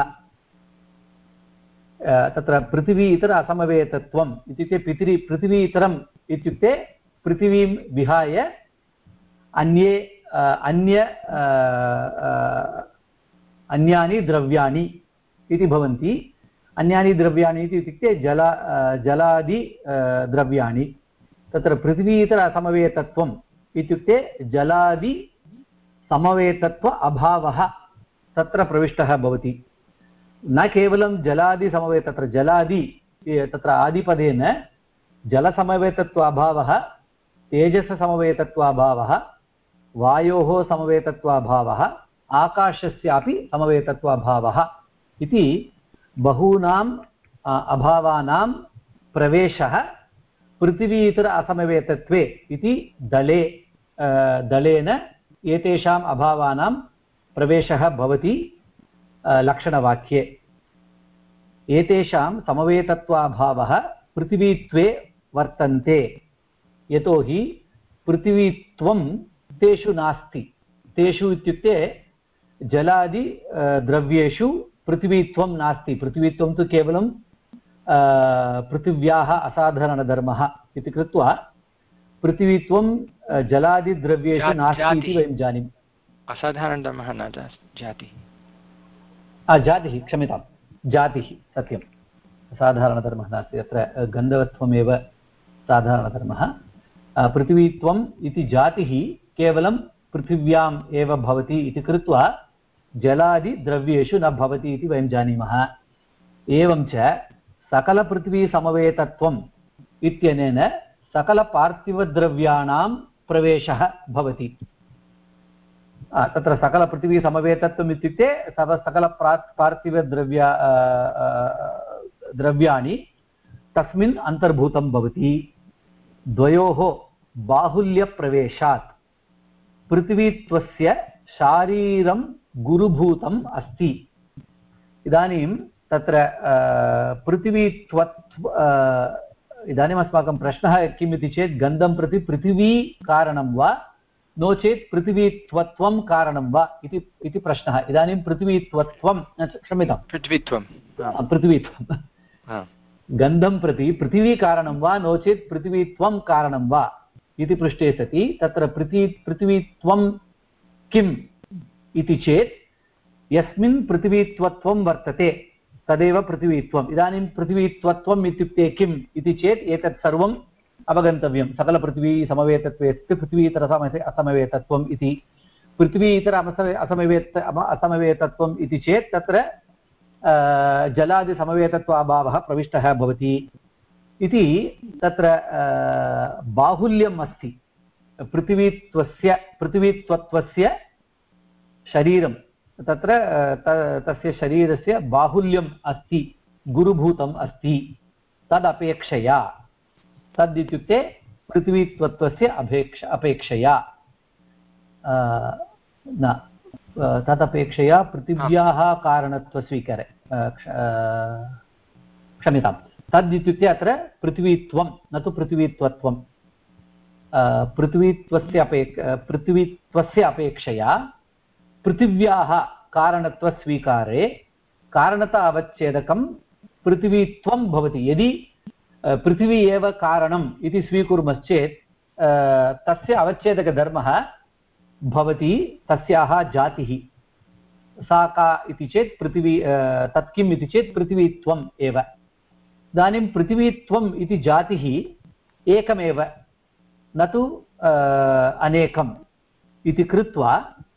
तत्र पृथिवी इतर असमवेतत्वम् इत्युक्ते पृथिवी पृथिवी इतरम् इत्युक्ते पृथिवीं विहाय अन्ये अन्य अन्यानि द्रव्याणि इति भवन्ति। अन्यानि द्रव्याणि इत्युक्ते जल जलादि द्रव्याणि तत्र पृथिवीतर असमवेतत्वम् इत्युक्ते जलादि समवेतत्व अभावः तत्र प्रविष्टः भवति। न केवलं जलादिसमवे तत्र जलादि तत्र आदिपदेन जलसमवेतत्व अभावः, तेजससमवेतत्व अभावः, वायोः समवेतत्व अभावः, आकाशस्यापि समवेतत्व अभावः इति बहूनाम् अभावानां प्रवेशः पृथिवीतर असमवेतत्वे इति दले दलेन एतेषाम् अभावानां प्रवेशः भवति लक्षणवाक्ये। एतेषां समवेतत्वाभावः पृथिवीत्वे वर्तन्ते यतोहि पृथिवीत्वं तेषु नास्ति। तेषु इत्युक्ते जलादि द्रव्येषु पृथिवीत्वं नास्ति। पृथिवीत्वं तु केवलं पृथिव्याः असाधारणधर्मः इति कृत्वा पृथिवीत्वं जलादिद्रव्येषु नास्ति इति वयं जानीमः। असाधारणधर्मः न जातिः, जातिः क्षम्यतां जातिः सत्यं, साधारणधर्मः नास्ति। अत्र गन्धवत्वमेव साधारणधर्मः। पृथिवीत्वम् इति जातिः केवलं पृथिव्याम् एव भवति इति कृत्वा जलादिद्रव्येषु न भवति इति वयं जानीमः। एवं च सकलपृथिवीसमवेतत्वम् इत्यनेन सकलपार्थिवद्रव्याणां प्रवेशः भवति। तत्र सकलपृथिवीसमवेतत्वम् इत्युक्ते सकलप्रा पार्थिवद्रव्य द्रव्याणि तस्मिन् अन्तर्भूतं भवति। द्वयोः बाहुल्यप्रवेशात् पृथिवीत्वस्य शारीरं गुरुभूतम् अस्ति। इदानीं तत्र पृथिवीत्वत् इदानीम् अस्माकं प्रश्नः किम् इति चेत् गन्धं प्रति पृथिवी कारणं वा नो चेत् पृथिवीत्वत्वं कारणं वा इति इति प्रश्नः। इदानीं पृथिवीत्वत्वं क्षम्यतां पृथ्वीत्वं पृथिवीत्वं गन्धं प्रति पृथिवी कारणं वा नो चेत् पृथिवीत्वं कारणं वा इति पृष्टे सति तत्र पृथि पृथिवीत्वं किम् इति चेत् यस्मिन् पृथिवीत्वत्वं वर्तते तदेव पृथिवीत्वम्। इदानीं पृथिवीत्वत्वम् इत्युक्ते किम् इति चेत् एतत् सर्वम् अवगन्तव्यं। सकलपृथिवी समवेतत्वे स्थिते पृथिवीतर असमवेतत्वम् इति। पृथिवीतर असमवेत असमवेतत्वम् इति चेत् तत्र जलादिसमवेतत्व अभावः प्रविष्टः भवति इति तत्र बाहुल्यम् अस्ति। पृथिवीत्वस्य पृथिवीत्वत्वस्य शरीरं तत्र तस्य शरीरस्य बाहुल्यम् अस्ति, गुरुभूतम् अस्ति। तदपेक्षया तद् पृथिवीत्वत्वस्य अपेक्ष अपेक्षया न तदपेक्षया पृथिव्याः कारणत्वस्वीकारे क्षम्यतां तद् इत्युक्ते अत्र पृथिवीत्वं न तु पृथिवीत्वत्वं। पृथिवीत्वस्य अपेक्ष पृथिवीत्वस्य अपेक्षया पृथिव्याः कारणत्वस्वीकारे कारणता अवच्छेदकं पृथिवीत्वं भवति। यदि पृथिवी एव कारणम् इति स्वीकुर्मश्चेत् तस्य अवच्छेदकधर्मः भवति तस्याः जातिः। सा का इति चेत् पृथिवी तत् किम् इति चेत् पृथिवीत्वम् एव। इदानीं पृथिवीत्वम् इति जातिः एकमेव न तु अनेकम् इति कृत्वा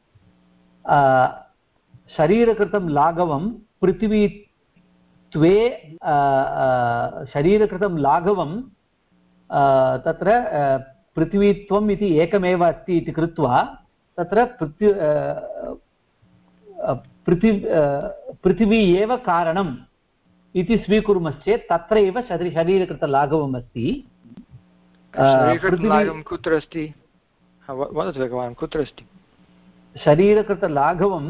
शरीरकृतं लाघवं पृथिवीत्वे शरीरकृतं लाघवं तत्र पृथिवीत्वम् इति एकमेव अस्ति इति कृत्वा तत्र पृथ्वी पृथि पृथिवी एव कारणम् इति स्वीकुर्मश्चेत् तत्रैव शरी शरीरकृतलाघवम् अस्ति। कुत्र अस्ति वदतु भगवान्, कुत्र अस्ति शरीरकृतलाघवं?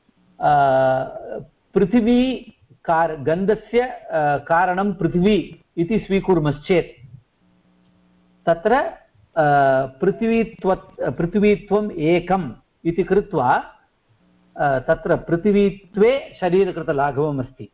पृथिवी कार गन्धस्य कारणं पृथिवी इति स्वीकुर्मश्चेत् तत्र पृथिवीत्व पृथिवीत्वम् एकम् इति कृत्वा तत्र पृथिवीत्वे शरीरकृतलाघवम् अस्ति।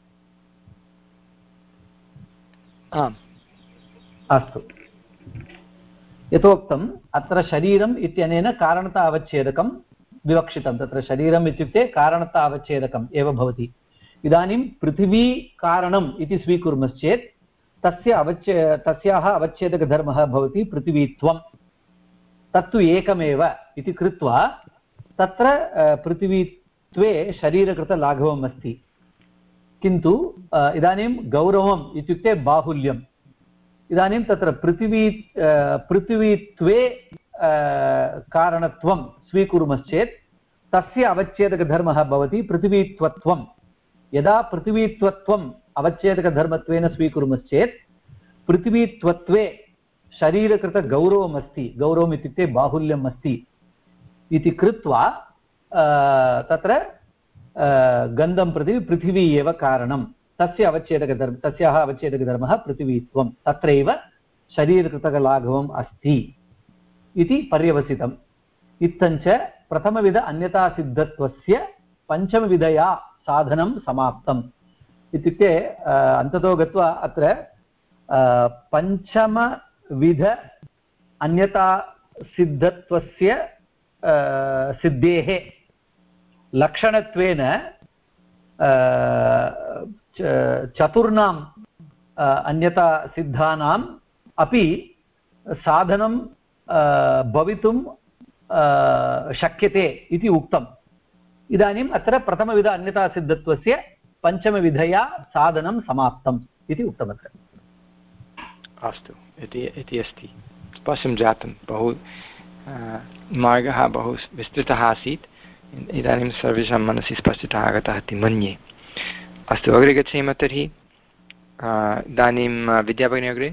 आम् अस्तु, यथोक्तम् अत्र शरीरम् इत्यनेन कारणता अवच्छेदकं विवक्षितं। तत्र शरीरम् इत्युक्ते कारणता अवच्छेदकम् एव भवति। इदानीं पृथिवी कारणम् इति स्वीकुर्मश्चेत् तस्य अवच्छ तस्याः अवच्छेदकधर्मः भवति पृथिवीत्वं, तत्तु एकमेव इति कृत्वा तत्र पृथिवीत्वे शरीरकृतलाघवम् अस्ति। किन्तु इदानीं गौरवम् इत्युक्ते बाहुल्यम्। इदानीं तत्र पृथिवी पृथिवीत्वे कारणत्वं स्वीकुर्मश्चेत् तस्य अवच्छेदकधर्मः भवति पृथिवीत्वत्वं। यदा पृथिवीत्वत्वम् अवच्छेदकधर्मत्वेन स्वीकुर्मश्चेत् पृथिवीत्वत्वे शरीरकृतगौरवमस्ति, गौरवम् इत्युक्ते बाहुल्यम् अस्ति इति कृत्वा तत्र गन्धं प्रति पृथिवी एव कारणं, तस्य अवच्छेदकधर्म तस्याः अवच्छेदकधर्मः पृथिवीत्वं, तत्रैव शरीरकृतलाघवम् अस्ति इति पर्यवसितम्। इत्थञ्च प्रथमविध अन्यतासिद्धत्वस्य पञ्चमविधया साधनं समाप्तम्। इत्युक्ते अन्ततो गत्वा अत्र पञ्चमविध अन्यतासिद्धत्वस्य सिद्धेः लक्षणत्वेन चतुर्णाम् अन्यतासिद्धानाम् अपि साधनं भवितुं शक्यते इति उक्तम्। इदानीम् अत्र प्रथमविध अन्यतासिद्धत्वस्य पञ्चमविधया साधनं समाप्तम् इति उक्तमत्र। अस्तु, इति इति अस्ति, स्पष्टं जातं। बहु मार्गः बहु विस्तृतः आसीत्, इदानीं सर्वेषां मनसि स्पष्टता आगतः इति मन्ये। अस्तु, अग्रे गच्छेम तर्हि। इदानीं विद्याभगिनी अग्रे।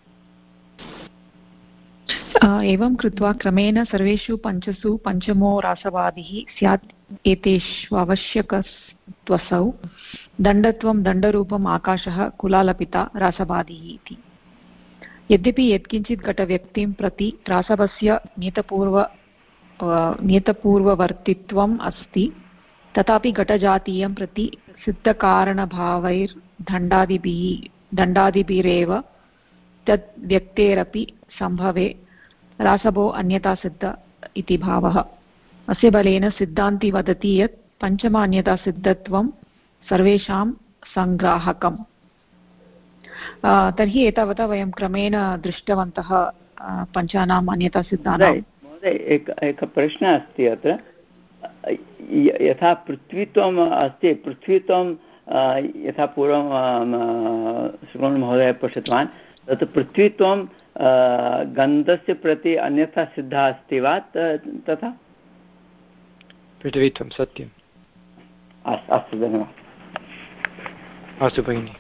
एवं कृत्वा क्रमेण सर्वेषु पञ्चसु पञ्चमो रासवादिः स्यात्। एतेषु आवश्यकत्वसौ दण्डत्वं दण्डरूपम् आकाशः कुलालपिता रासवादिः इति। यद्यपि यत्किञ्चित् घटव्यक्तिं प्रति रासवस्य नियतपूर्व नियतपूर्ववर्तित्वम् अस्ति, तथापि घटजातीयं प्रति सिद्धकारणभावैर्दण्डादिभिः दण्डादिभिरेव तद् व्यक्तेरपि सम्भवे रासभो अन्यतासिद्ध इति भावः। अस्य बलेन सिद्धान्ती वदति यत् पञ्चमान्यतासिद्धत्वं सर्वेषां सङ्ग्राहकम्। तर्हि एतावता वयं क्रमेण दृष्टवन्तः पञ्चानाम् अन्यतासिद्धानां। एकः एकः प्रश्नः अस्ति अत्र। यथा पृथ्वीत्वम् अस्ति, पृथ्वीत्वं यथा पूर्वं श्रीमन्महोदयः पृष्टवान्, तत् पृथ्वीत्वं गन्धस्य प्रति अन्यथा सिद्धः अस्ति वा तथा? पृथ्वीत्वं सत्यम्। अस्तु, धन्यवादः। अस्तु भगिनि।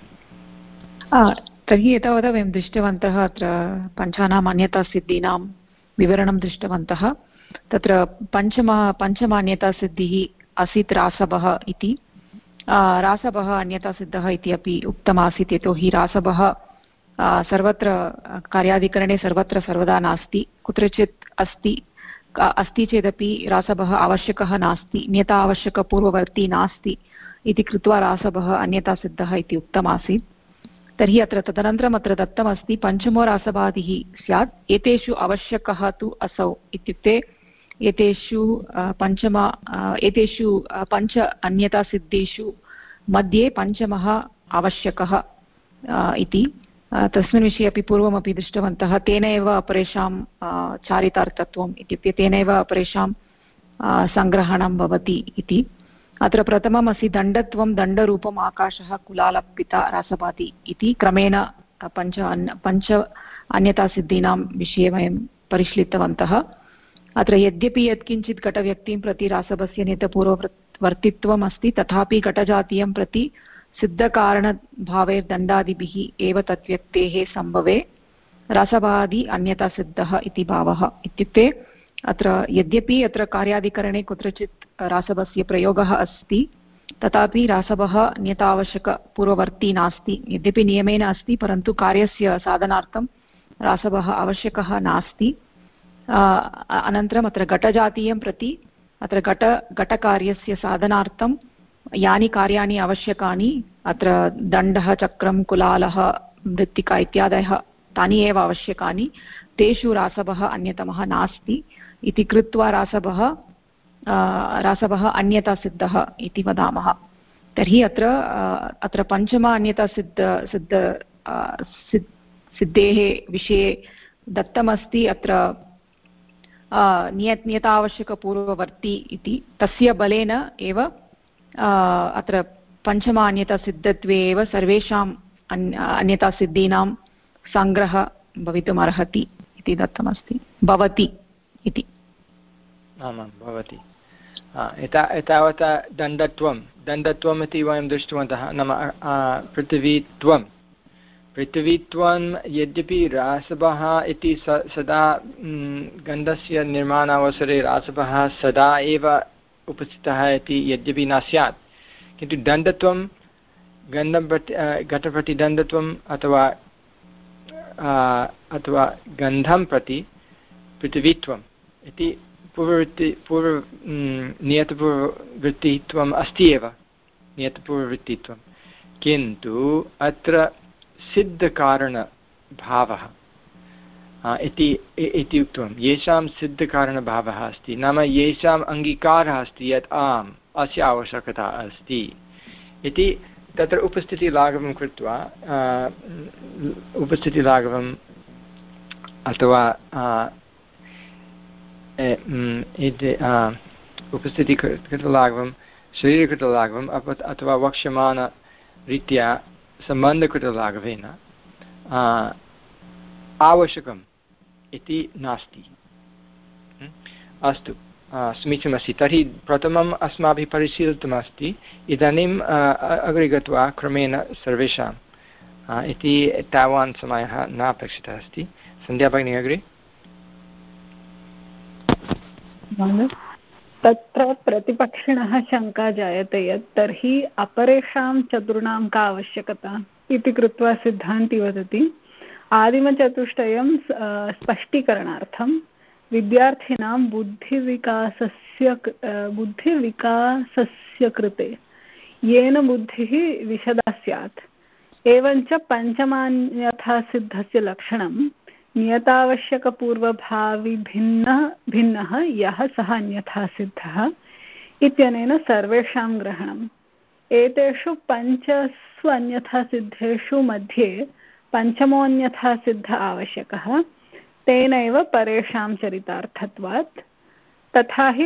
तर्हि एतावता वयं दृष्टवन्तः अत्र पञ्चानाम् अन्यतासिद्धीनां विवरणं दृष्टवन्तः। तत्र पञ्चमा पञ्चमान्यतासिद्धिः आसीत् रासभः इति। रासभः अन्यतासिद्धः इति अपि उक्तमासीत्, यतोहि रासभः सर्वत्र कार्याधिकरणे सर्वत्र सर्वदा नास्ति, कुत्रचित् अस्ति अस्ति चेदपि रासभः आवश्यकः नास्ति, नियता आवश्यकपूर्ववर्ती नास्ति इति कृत्वा रासभः अन्यतासिद्धः इति उक्तमासीत्। तर्हि अत्र तदनन्तरम् अत्र दत्तमस्ति पञ्चमो रासवादिः स्यात्। एतेषु आवश्यकः तु असौ, इत्युक्ते एतेषु पञ्चम एतेषु पञ्च अन्यतासिद्धेषु मध्ये पञ्चमः आवश्यकः इति। तस्मिन् विषये अपि पूर्वमपि दृष्टवन्तः। तेन एव अपरेषां चारितार्थत्वम्, इत्युक्ते तेन एव अपरेषां सङ्ग्रहणं भवति इति। अत्र प्रथमम् अस्ति दण्डत्वं दण्डरूपम् आकाशः कुलालपिता रासवादी इति। क्रमेण पञ्च पञ्च अन्यतासिद्धीनां विषये वयं परिशीलितवन्तः। अत्र यद्यपि यत्किञ्चित् घटव्यक्तिं प्रति रासभस्य नियतपूर्ववर्तित्वम् अस्ति, तथापि घटजातीयं प्रति सिद्धकारणभावैर्दण्डादिभिः एव तद्व्यक्तेः सम्भवे रासवादी अन्यतासिद्धः इति भावः। इत्युक्ते अत्र यद्यपि अत्र कार्याधिकरणे कुत्रचित् रासभस्य प्रयोगः अस्ति, तथापि रासभः नियतावश्यकपूर्ववर्ती नास्ति। यद्यपि नियमेन अस्ति, परन्तु कार्यस्य साधनार्थं रासभः आवश्यकः नास्ति। अनन्तरम् अत्र घटजातीयं प्रति अत्र घट घटकार्यस्य साधनार्थं यानि कार्याणि आवश्यकानि, अत्र दण्डः, चक्रं, कुलालः, मृत्तिका इत्यादयः तानि एव आवश्यकानि, तेषु रासभः अन्यतमः नास्ति इति कृत्वा रासभः रासभः अन्यतासिद्धः इति वदामः। तर्हि अत्र अत्र पञ्चम अन्यथा सिद्ध सिद्ध सिद्धेः विषये दत्तमस्ति अत्र नियत नियतावश्यकपूर्ववर्ती इति तस्य बलेन एव अत्र पञ्चम अन्यतासिद्धत्वे एव सर्वेषाम् अन्यतासिद्धीनां सङ्ग्रहः भवितुमर्हति इति दत्तमस्ति भवति इति। आमां भवति। एता एतावता दण्डत्वं दण्डत्वम् इति वयं दृष्टवन्तः नाम पृथिवीत्वं पृथिवीत्वं यद्यपि रासवः इति स सदा गन्धस्य निर्माणावसरे रासवः सदा एव उपस्थितः इति यद्यपि न स्यात् किन्तु दण्डत्वं गन्धं प्रति घटप्रतिदण्डत्वम् अथवा अथवा गन्धं प्रति पृथिवीत्वम् इति पूर्ववृत्ति पूर्व नियतपूर्ववृत्तित्वम् अस्ति एव नियतपूर्ववृत्तित्वं किन्तु अत्र सिद्धकारणभावः इति इति उक्तं येषां सिद्धकारणभावः अस्ति नाम येषाम् अङ्गीकारः अस्ति यत् आम् अस्य आवश्यकता अस्ति इति तत्र उपस्थितिलाघवं कृत्वा उपस्थितिलाघवम् अथवा उपस्थितिकृतलाघवं शरीरकृतलाघवम् अथवा वक्ष्यमाणरीत्या सम्बन्धकृतलाघवेन आवश्यकम् इति नास्ति। अस्तु समीचीनमस्ति। तर्हि प्रथमम् अस्माभिः परिशीलितमस्ति इदानीम् अग्रे गत्वा क्रमेण सर्वेषाम् इति तावान् समयः न अपेक्षितः अस्ति। सन्ध्या भगिनी अग्रे। तत्र प्रतिपक्षिणः शङ्का जायते यत् तर्हि अपरेषां चतुर्णां का आवश्यकता इति कृत्वा सिद्धान्ती वदति आदिमचतुष्टयं स्पष्टीकरणार्थं विद्यार्थिनां बुद्धिविकासस्य बुद्धिविकासस्य कृते येन बुद्धिः विशदा स्यात् एवञ्च पञ्चमान्यथासिद्धस्य लक्षणं नियतावश्यकपूर्वभाविभिन्नः भिन्नः यः सः अन्यथासिद्धः इत्यनेन सर्वेषां ग्रहणम्। एतेषु पञ्चसु अन्यथासिद्धेषु मध्ये पञ्चमोऽन्यथासिद्धः आवश्यकः तेनैव परेषां चरितार्थत्वात्। तथा हि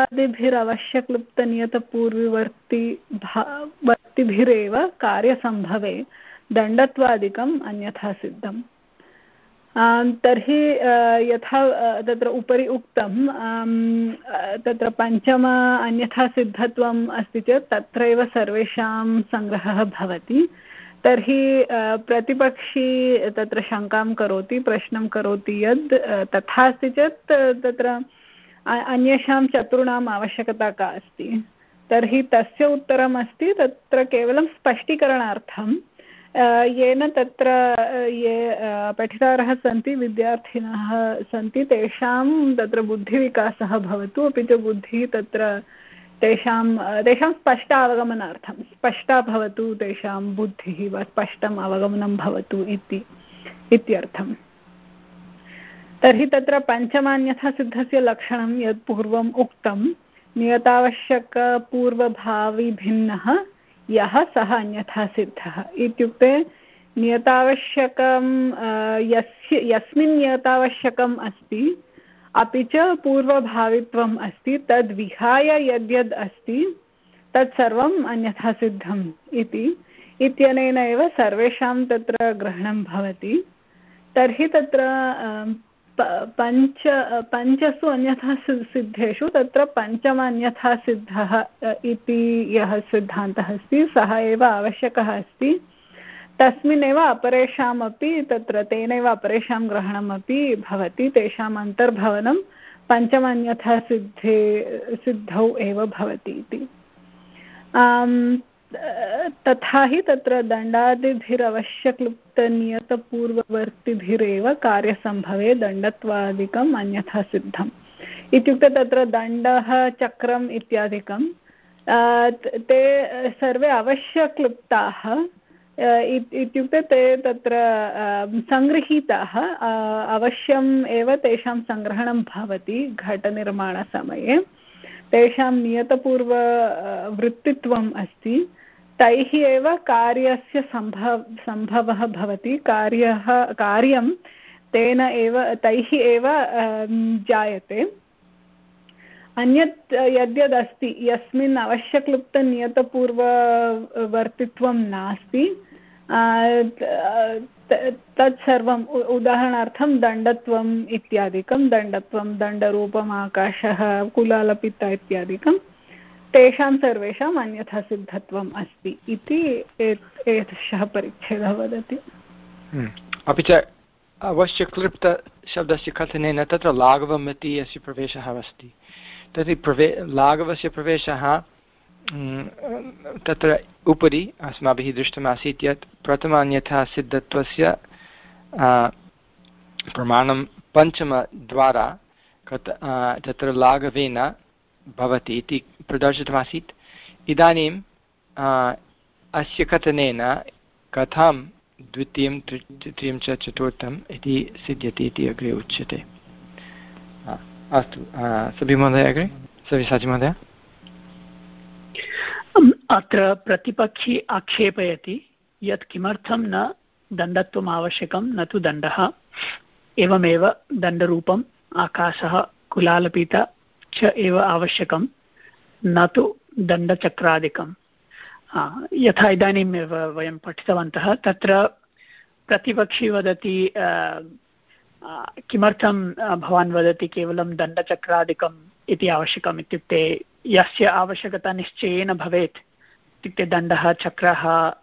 दण्डादिभिरवश्यक्लुप्तनियतपूर्ववर्ति वर्तिभिरेव कार्यसम्भवे दण्डत्वादिकम् अन्यथासिद्धम्। तर्हि यथा तत्र उपरि उक्तं तत्र पञ्चम अन्यथासिद्धत्वम् अस्ति चेत् तत्रैव सर्वेषां सङ्ग्रहः भवति। तर्हि प्रतिपक्षी तत्र शङ्कां करोति प्रश्नं करोति यद् तथा अस्ति चेत् तत्र अन्येषां चतुर्णाम् आवश्यकता का अस्ति। तर्हि तस्य उत्तरमस्ति तत्र केवलं स्पष्टीकरणार्थं येन तत्र ये पठितारः सन्ति विद्यार्थिनः सन्ति तेषां तत्र बुद्धिविकासः भवतु अपि च बुद्धिः तत्र तेषां तेषां स्पष्ट अवगमनार्थं स्पष्टा भवतु तेषां बुद्धिः वा स्पष्टम् अवगमनं भवतु इति इत्यर्थम्। तर्हि तत्र पञ्चमान्यथासिद्धस्य लक्षणं यत् पूर्वम् उक्तं नियतावश्यकपूर्वभाविभिन्नः यः सः अन्यथासिद्धः इत्युक्ते नियतावश्यकं यस्य यस्मिन् नियतावश्यकम् अस्ति अपि च पूर्वभावित्वम् अस्ति तद् विहाय यद्यद् अस्ति तत्सर्वम् अन्यथासिद्धम् इति इत्यनेन एव सर्वेषां तत्र ग्रहणं भवति। तर्हि तत्र पञ्च पञ्चसु अन्यथा सिद्धेषु तत्र पञ्चम अन्यथा सिद्धः इति यः सिद्धान्तः अस्ति सः एव आवश्यकः अस्ति। तस्मिन्नेव अपरेषामपि तत्र तेनैव अपरेषां ग्रहणमपि भवति तेषाम् अन्तर्भवनं पञ्चमन्यथा सिद्धे सिद्धौ एव भवति इति। तथा हि तत्र दण्डादिभिरवश्यक्लुप्तनियतपूर्ववर्तिभिरेव कार्यसम्भवे दण्डत्वादिकम् अन्यथा सिद्धम् इत्युक्ते तत्र दण्डः चक्रम् इत्यादिकं ते सर्वे अवश्यक्लुप्ताः इत्युक्ते ते तत्र सङ्गृहीताः अवश्यम् एव तेषां सङ्ग्रहणं भवति घटनिर्माणसमये तेषां नियतपूर्ववृत्तित्वम् अस्ति तैः एव कार्यस्य सम्भव सम्भवः भवति कार्यः कार्यं तेन एव तैः एव जायते अन्यत् यद्यदस्ति यस्मिन् आवश्यकलुप्तनियतपूर्ववर्तित्वं नास्ति तत्सर्वम् उदाहरणार्थं दण्डत्वम् इत्यादिकं दण्डत्वं दण्डरूपम् आकाशः कुलालपित इत्यादिकं तेषां सर्वेषाम् अन्यथा सिद्धत्वम् अस्ति इति एषः परिच्छेदः वदति। अपि च अवश्यक्लृप्तशब्दस्य कथनेन तत्र लाघवम् इति अस्य प्रवेशः अस्ति तर्हि प्रवे लाघवस्य प्रवेशः तत्र उपरि अस्माभिः दृष्टमासीत् यत् प्रथमान्यथा सिद्धत्वस्य प्रमाणं पञ्चमद्वारा तत्र लाघवेन भवति इति प्रदर्शितमासीत्। इदानीं अस्य कथनेन कथं द्वितीयं तृतीयं च चतुर्थम् इति सिद्ध्यति इति अग्रे उच्यते। अस्तु सभी महोदय अग्रे सव्यसाची महोदय। अत्र प्रतिपक्षी आक्षेपयति यत् किमर्थं न दण्डत्वम् आवश्यकं न तु दण्डः एवमेव दण्डरूपम् आकाशः कुलालपीता च एव आवश्यकं न तु दण्डचक्रादिकं। यथा इदानीमेव वयं पठितवन्तः तत्र प्रतिपक्षी वदति किमर्थं भवान् वदति केवलं दण्डचक्रादिकम् इति आवश्यकम् इत्युक्ते यस्य आवश्यकता निश्चयेन भवेत् इत्युक्ते दण्डः चक्रः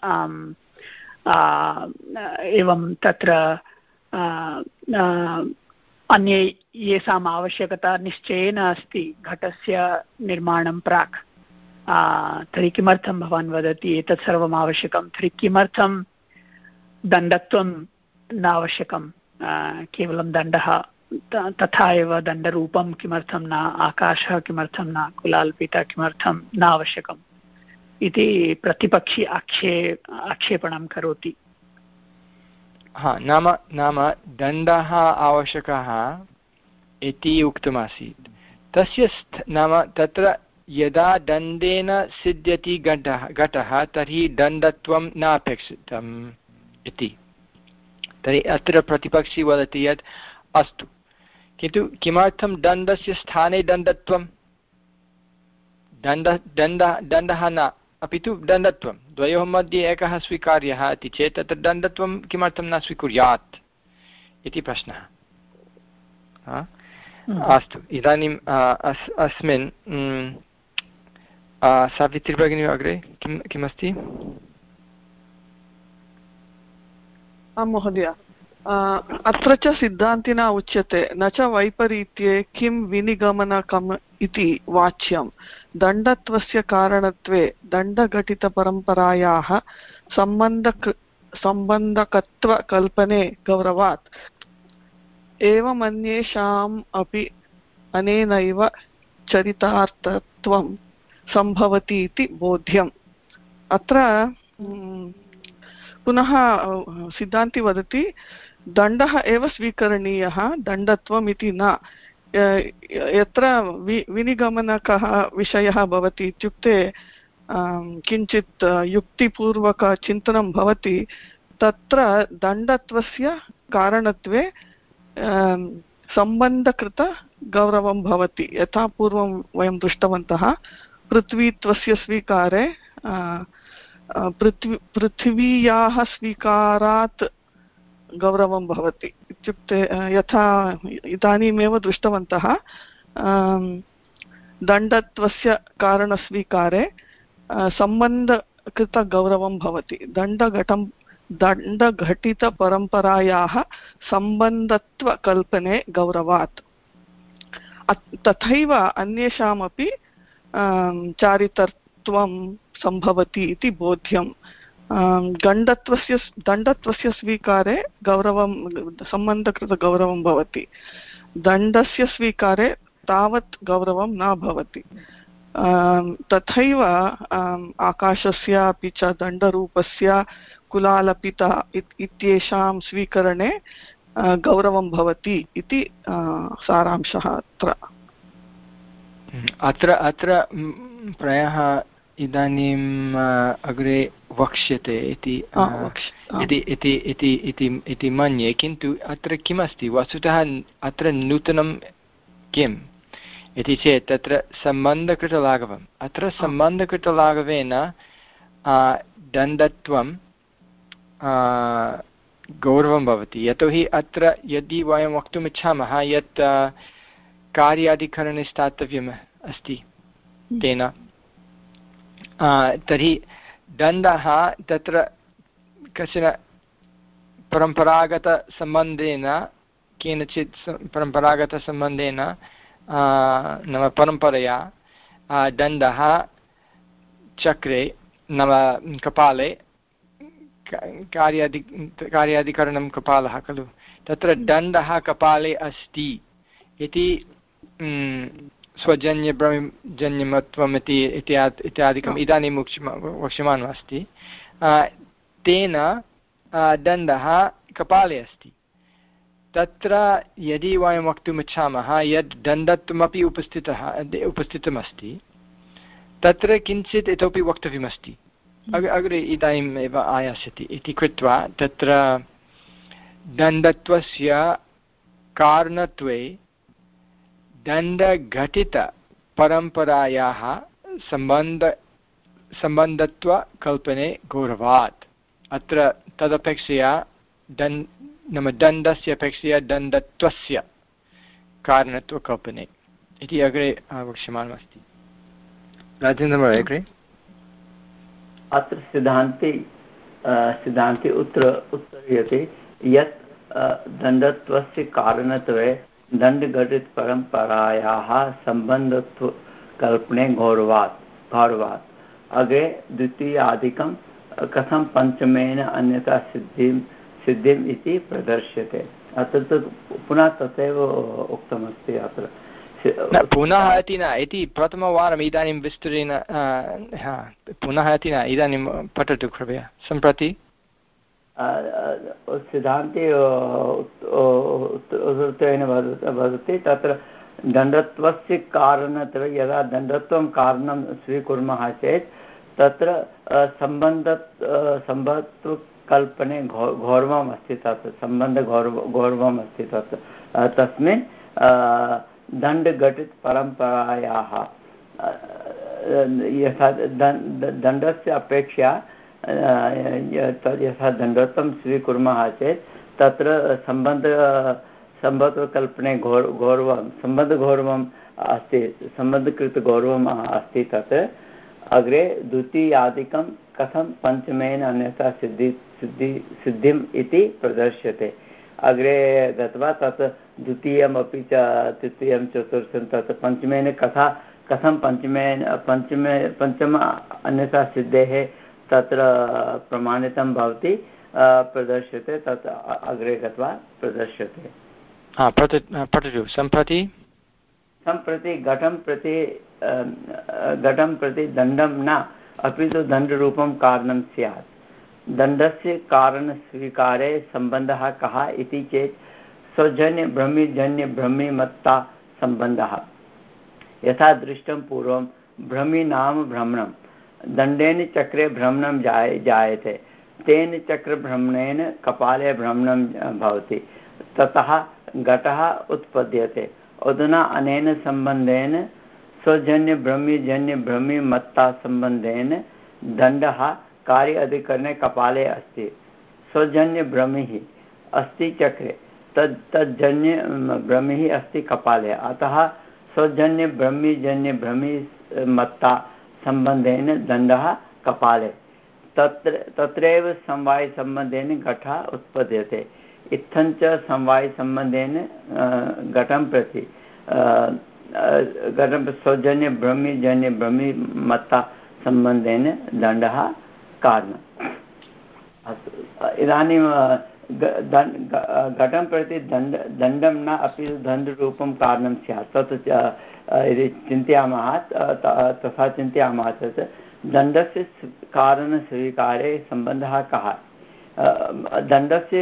एवं तत्र अन्ये येषाम् आवश्यकता निश्चयेन अस्ति घटस्य निर्माणं प्राक् तर्हि किमर्थं भवान् वदति एतत् सर्वम् आवश्यकं तर्हि किमर्थं दण्डत्वं न आवश्यकं केवलं दण्डः तथा एव दण्डरूपं किमर्थं न आकाशः किमर्थं न कुलाल्पिता किमर्थं न आवश्यकम् इति प्रतिपक्षी आक्षे आक्षेपणं करोति। हा नाम नाम दण्डः आवश्यकः इति उक्तमासीत् तस्य नाम तत्र यदा दण्डेन सिद्ध्यति घटः घटः तर्हि दण्डत्वं न अपेक्षितम् इति। तर्हि अत्र प्रतिपक्षी वदति यत् अस्तु किन्तु किमर्थं दण्डस्य स्थाने दण्डत्वं दण्ड दण्ड दण्डः न अपि तु दण्डत्वं द्वयोः मध्ये एकः स्वीकार्यः इति चेत् तत्र दण्डत्वं किमर्थं न स्वीकुर्यात् इति प्रश्नः। अस्तु इदानीम् अस् अस्मिन् सावित्री भगिनी अग्रे किं किमस्ति? आं महोदय अत्र च सिद्धान्तिना उच्यते न च वैपरीत्ये किं विनिगमनकम् इति वाच्यं दण्डत्वस्य कारणत्वे दण्डघटितपरम्परायाः सम्बन्धक सम्बन्धकत्वकल्पने गौरवात् एवमन्येषाम् अपि अनेनैव चरितार्थत्वं सम्भवति इति बोध्यम्। अत्र पुनः सिद्धान्ति वदति दण्डः एव स्वीकरणीयः दण्डत्वम् इति न। यत्र वि विनिगमनकः विषयः भवति इत्युक्ते किञ्चित् युक्तिपूर्वकचिन्तनं भवति तत्र दण्डत्वस्य कारणत्वे सम्बन्धकृतगौरवं भवति। यथा पूर्वं वयं दृष्टवन्तः पृथ्वीत्वस्य स्वीकारे पृथ्वी पृथिव्याः स्वीकारात् गौरवं भवति इत्युक्ते यथा इदानीमेव दृष्टवन्तः दण्डत्वस्य कारणस्वीकारे सम्बन्धकृतगौरवं भवति दण्डघटं दण्डघटितपरम्परायाः सम्बन्धत्वकल्पने गौरवात्। तथैव अन्येषामपि चारितत्वं सम्भवति इति बोध्यम्। दण्डत्वस्य दण्डत्वस्य स्वीकारे गौरवं सम्बन्धकृतगौरवं भवति दण्डस्य स्वीकारे तावत् गौरवं न भवति। तथैव आकाशस्य अपि च दण्डरूपस्य कुलालपिता इत्येषां स्वीकरणे गौरवं भवति इति सारांशः अत्र। अत्र अत्र प्रायः इदानीम् अग्रे वक्ष्यते इति इति मन्ये, किन्तु अत्र किमस्ति वस्तुतः अत्र नूतनं किम् इति चेत् तत्र सम्बन्धकृतलाघवम् अत्र सम्बन्धकृतलाघवेन दण्डत्वं गौरवं भवति, यतोहि अत्र यदि वयं वक्तुम् इच्छामः यत् कार्याधिकरणे स्थातव्यम् अस्ति तेन, तर्हि दण्डः तत्र कश्चन परम्परागतसम्बन्धेन केनचित् परम्परागतसम्बन्धेन नाम परम्परया दण्डः चक्रे नाम कपाले कार्यादि कार्याधिकरणं कपालः खलु, तत्र दण्डः कपाले अस्ति इति स्वजन्यब्रह्मजन्यमत्वम् इति इत्यादिकम् इदानीं वक्ष्यमाणम् अस्ति। तेन दण्डः कपाले अस्ति। तत्र यदि वयं वक्तुम् इच्छामः यद् दण्डत्वमपि उपस्थितः उपस्थितमस्ति, तत्र किञ्चित् इतोपि वक्तव्यमस्ति, अग्रे इदानीम् एव आयास्यति इति कृत्वा तत्र दण्डत्वस्य कारणत्वे दण्डघटितपरम्परायाः सम्बन्ध सम्बन्धत्वकल्पने गौरवात्। अत्र तदपेक्षया दण् नाम दण्डस्य अपेक्षया दण्डत्वस्य कारणत्वकल्पने इति अग्रे वक्ष्यमाणमस्ति। राजेन्द्रमहोदय अग्रे। अत्र सिद्धान्ते सिद्धान्ते उत्तर उत्तर्यते यत् दण्डत्वस्य कारणत्वे दण्डघटितपरम्परायाः सम्बन्धत्वकल्पने गौरवात् गौरवात् अग्रे द्वितीयादिकं कथं पञ्चमेन अन्यथा सिद्धिं सिद्धिम् इति प्रदर्श्यते। अत्र तु पुनः तथैव उक्तमस्ति। अत्र पुनः इति न इति प्रथमवारम् इदानीं विस्तरेण पुनः इति न इदानीं पठतु कृपया। सम्प्रति सिद्धान्ते उत्तरेण वदति तत्र दण्डत्वस्य कारणत्वे यदा दण्डत्वं कारणं स्वीकुर्मः चेत् तत्र सम्बन्ध सम्बन्धकल्पने गौरवम् अस्ति, तत् सम्बन्धगौरव गौरवम् अस्ति तत् तस्मिन् दण्डघटितपरम्परायाः यथा दण्डस्य अपेक्षया यथा दण्डत्वं स्वीकुर्मः चेत् तत्र सम्बन्ध सम्बन्धकल्पने गौर गौरवं सम्बन्धगौरवम् अस्ति, सम्बन्धकृतगौरवम् अस्ति। तत् अग्रे द्वितीयादिकं कथं पञ्चमेन अन्यथा सिद्धि सिद्धि सिद्धिम् इति प्रदर्श्यते। अग्रे गत्वा तत् द्वितीयमपि च तृतीयं चतुर्थं तत् पञ्चमेन कथा कथं पञ्चमेन पञ्चमे पञ्चम अन्यथा सिद्धेः तत्र प्रमाणितं भवति प्रदर्श्यते। तत् अग्रे गत्वा प्रदर्श्यते। पठतु। सम्प्रति सम्प्रति घटं प्रति घटं प्रति दण्डं न अपि तु दण्डरूपं कारणं स्यात्। दण्डस्य कारणस्वीकारे सम्बन्धः कः इति चेत् स्वजन्यभ्रमिजन्यभ्रमिमत्ता सम्बन्धः। यथा दृष्टं पूर्वं भ्रमि नाम भ्रमणं, दण्डेन चक्रे भ्रमणं जाय जायते, तेन चक्रभ्रमणेन कपाले भ्रमणं भवति, ततः घटः उत्पद्यते। अधुना अनेन सम्बन्धेन स्वजन्यभ्रमिजन्यभ्रमिमत्ता सम्बन्धेन दण्डः कार्य अधिकरणे कपाले अस्ति। स्वजन्यभ्रमिः अस्ति चक्रे, तद् तज्जन्य भ्रमिः अस्ति कपाले, अतः स्वजन्यभ्रमिजन्यभ्रमिमत्ता सम्बन्धेन दण्डः कपाले। तत्र तत्रैव समवायसम्बन्धेन घटः उत्पद्यते। इत्थञ्च समवायसम्बन्धेन घटं प्रति घटं स्वजन्यभ्रमिजन्यभ्रमिमत्ता सम्बन्धेन दण्डः कारणम्। अस्तु, इदानीं घटं प्रति दण्ड दण्डं न अपि दण्डरूपं कारणं स्यात्। तत् यदि चिन्तयामः तथा चिन्तयामः चेत् दण्डस्य कारणस्वीकारे सम्बन्धः कः? दण्डस्य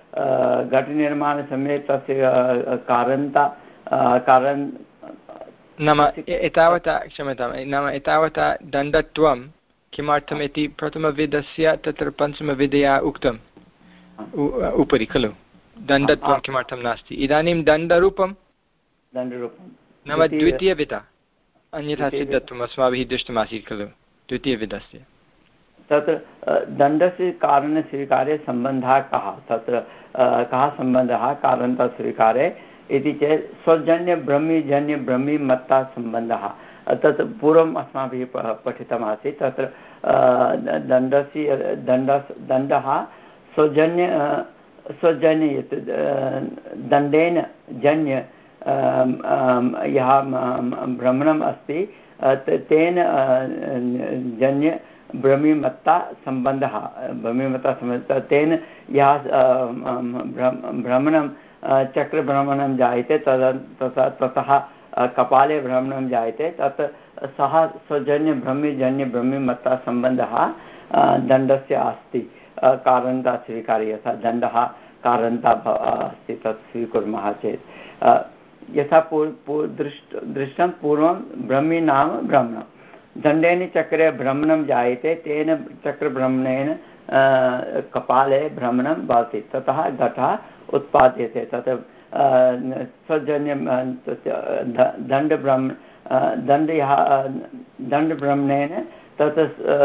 घटनिर्माणसमये तस्य कारणता कारण नाम एतावता क्षम्यतां नाम एतावता दण्डत्वं किमर्थम् इति प्रथमविधस्य तत्र पञ्चमविधया उक्तम् उपरि खलु दण्डत्वं किमर्थं नास्ति इदानीं दण्डरूपं नाम द्वितीयविधा अन्यथा सिद्धत्वम् अस्माभिः दृष्टमासीत् खलु द्वितीयविधस्य तत्र दण्डस्य कारणस्वीकारे सम्बन्धः कः तत्र कः सम्बन्धः कारणतास्वीकारे इति चेत् स्वजन्यब्रह्मीजन्यब्रह्मीमत्ता सम्बन्धः तत् पूर्वम् अस्माभिः पठितमासीत् तत्र दण्डस्य दण्ड दण्डः स्वजन्य स्वजन्य यत् दण्डेन जन्य यः भ्रमणम् अस्ति तेन जन्य भ्रमीमत्ता सम्बन्धः भ्रमीमत्ता सम्बन्धः तेन यः भ्रमणं चक्रभ्रमणं जायते तद ततः ततः कपाले भ्रमणं जायते तत् सः स्वजन्य भ्रमीजन्य भ्रमीमत्ता सम्बन्धः दण्डस्य अस्ति कारणता स्वीकार्य यथा दण्डः कारणता अस्ति तत् स्वीकुर्मः चेत् यथा पूर् दृष्ट दृष्टं पूर्वं ब्रह्मी नाम भ्रमणं दण्डेन चक्रे भ्रमणं जायते तेन चक्रभ्रमणेन कपाले भ्रमणं भवति ततः घटः उत्पाद्यते तत् स्वजन्यं दण्डभ्रम दण्ड यः दण्डभ्रमणेन तत्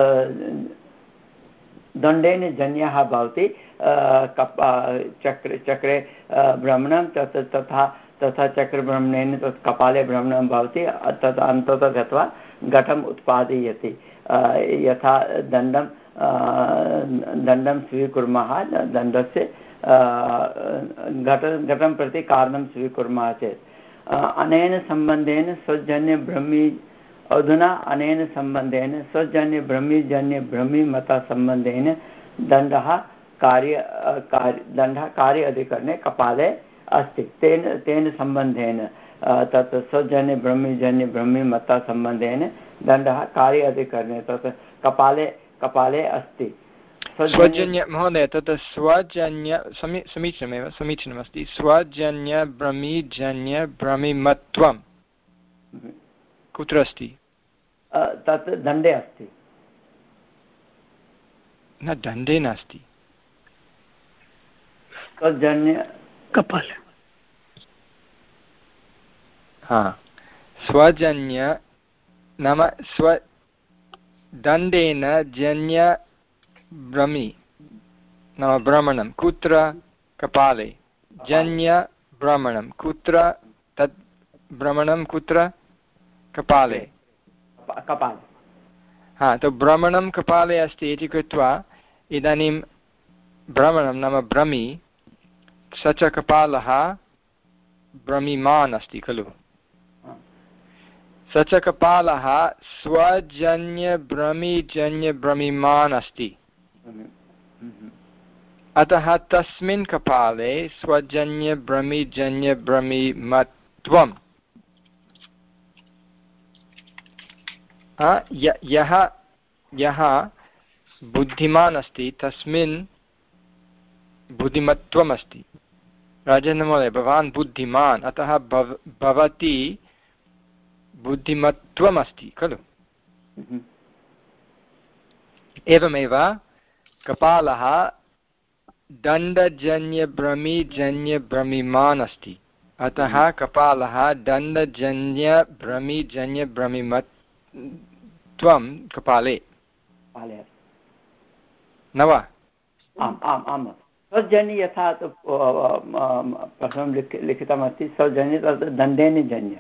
दण्डेन जन्यः भवति कप चक्र चक्रे भ्रमणं तत् तथा तथा चक्रभ्रमणेन तत् कपाले भ्रमणं भवति तत् अन्ततः गत्वा घटम् उत्पादयति यथा दण्डं दण्डं स्वीकुर्मः दण्डस्य घट घटं प्रति कारणं स्वीकुर्मः चेत् अनेन सम्बन्धेन स्वजन्यब्रह्मी अधुना अनेन सम्बन्धेन स्वजन्यब्रह्मीजन्यब्रह्मीमता सम्बन्धेन दण्डः कार्य कार्य दण्डः कार्य अधिकरणे कपाले अस्ति तेन तेन सम्बन्धेन तत् स्वजन्यब्रह्मीजन्यब्रह्मीमता सम्बन्धेन दण्डः कार्य अधिकरणे तत् कपाले कपाले अस्ति स्वजन्य महोदय तत् स्वजन्य समी समीचीनमेव समीचीनमस्ति स्वजन्य भ्रमीजन्य भ्रमिमत्वं कुत्र अस्ति तत् दण्डे अस्ति न दण्डे नास्ति स्वजन्य कपाले हा स्वजन्य नाम स्व दण्डेन जन्य भ्रमी नाम भ्रमणं कुत्र कपाले जन्य भ्रमणं कुत्र तत् भ्रमणं कुत्र कपाले कपाले हा तो भ्रमणं कपाले अस्ति इति कृत्वा इदानीं भ्रमणं नाम भ्रमी स च कपालः भ्रमिमान् अस्ति खलु स च कपालः स्वजन्यभ्रमीजन्यभ्रमिमान् अस्ति अतः तस्मिन् कपाले स्वजन्यभ्रमीजन्यभ्रमिमत्वं यः यः बुद्धिमान् अस्ति तस्मिन् बुद्धिमत्वम् अस्ति राजेन्द्रमहोदय भवान् बुद्धिमान् अतः भव भवती बुद्धिमत्वम् अस्ति खलु एवमेव कपालः दण्डजन्यभ्रमीजन्यभ्रमिमान् अस्ति अतः कपालः दण्डजन्यभ्रमीजन्यभ्रमिमत्वं कपाले न वा आम् आम् आम् स्वजन्य यथा प्रथमं लिखितमस्ति स्वजन्य तत् दण्डेन जन्य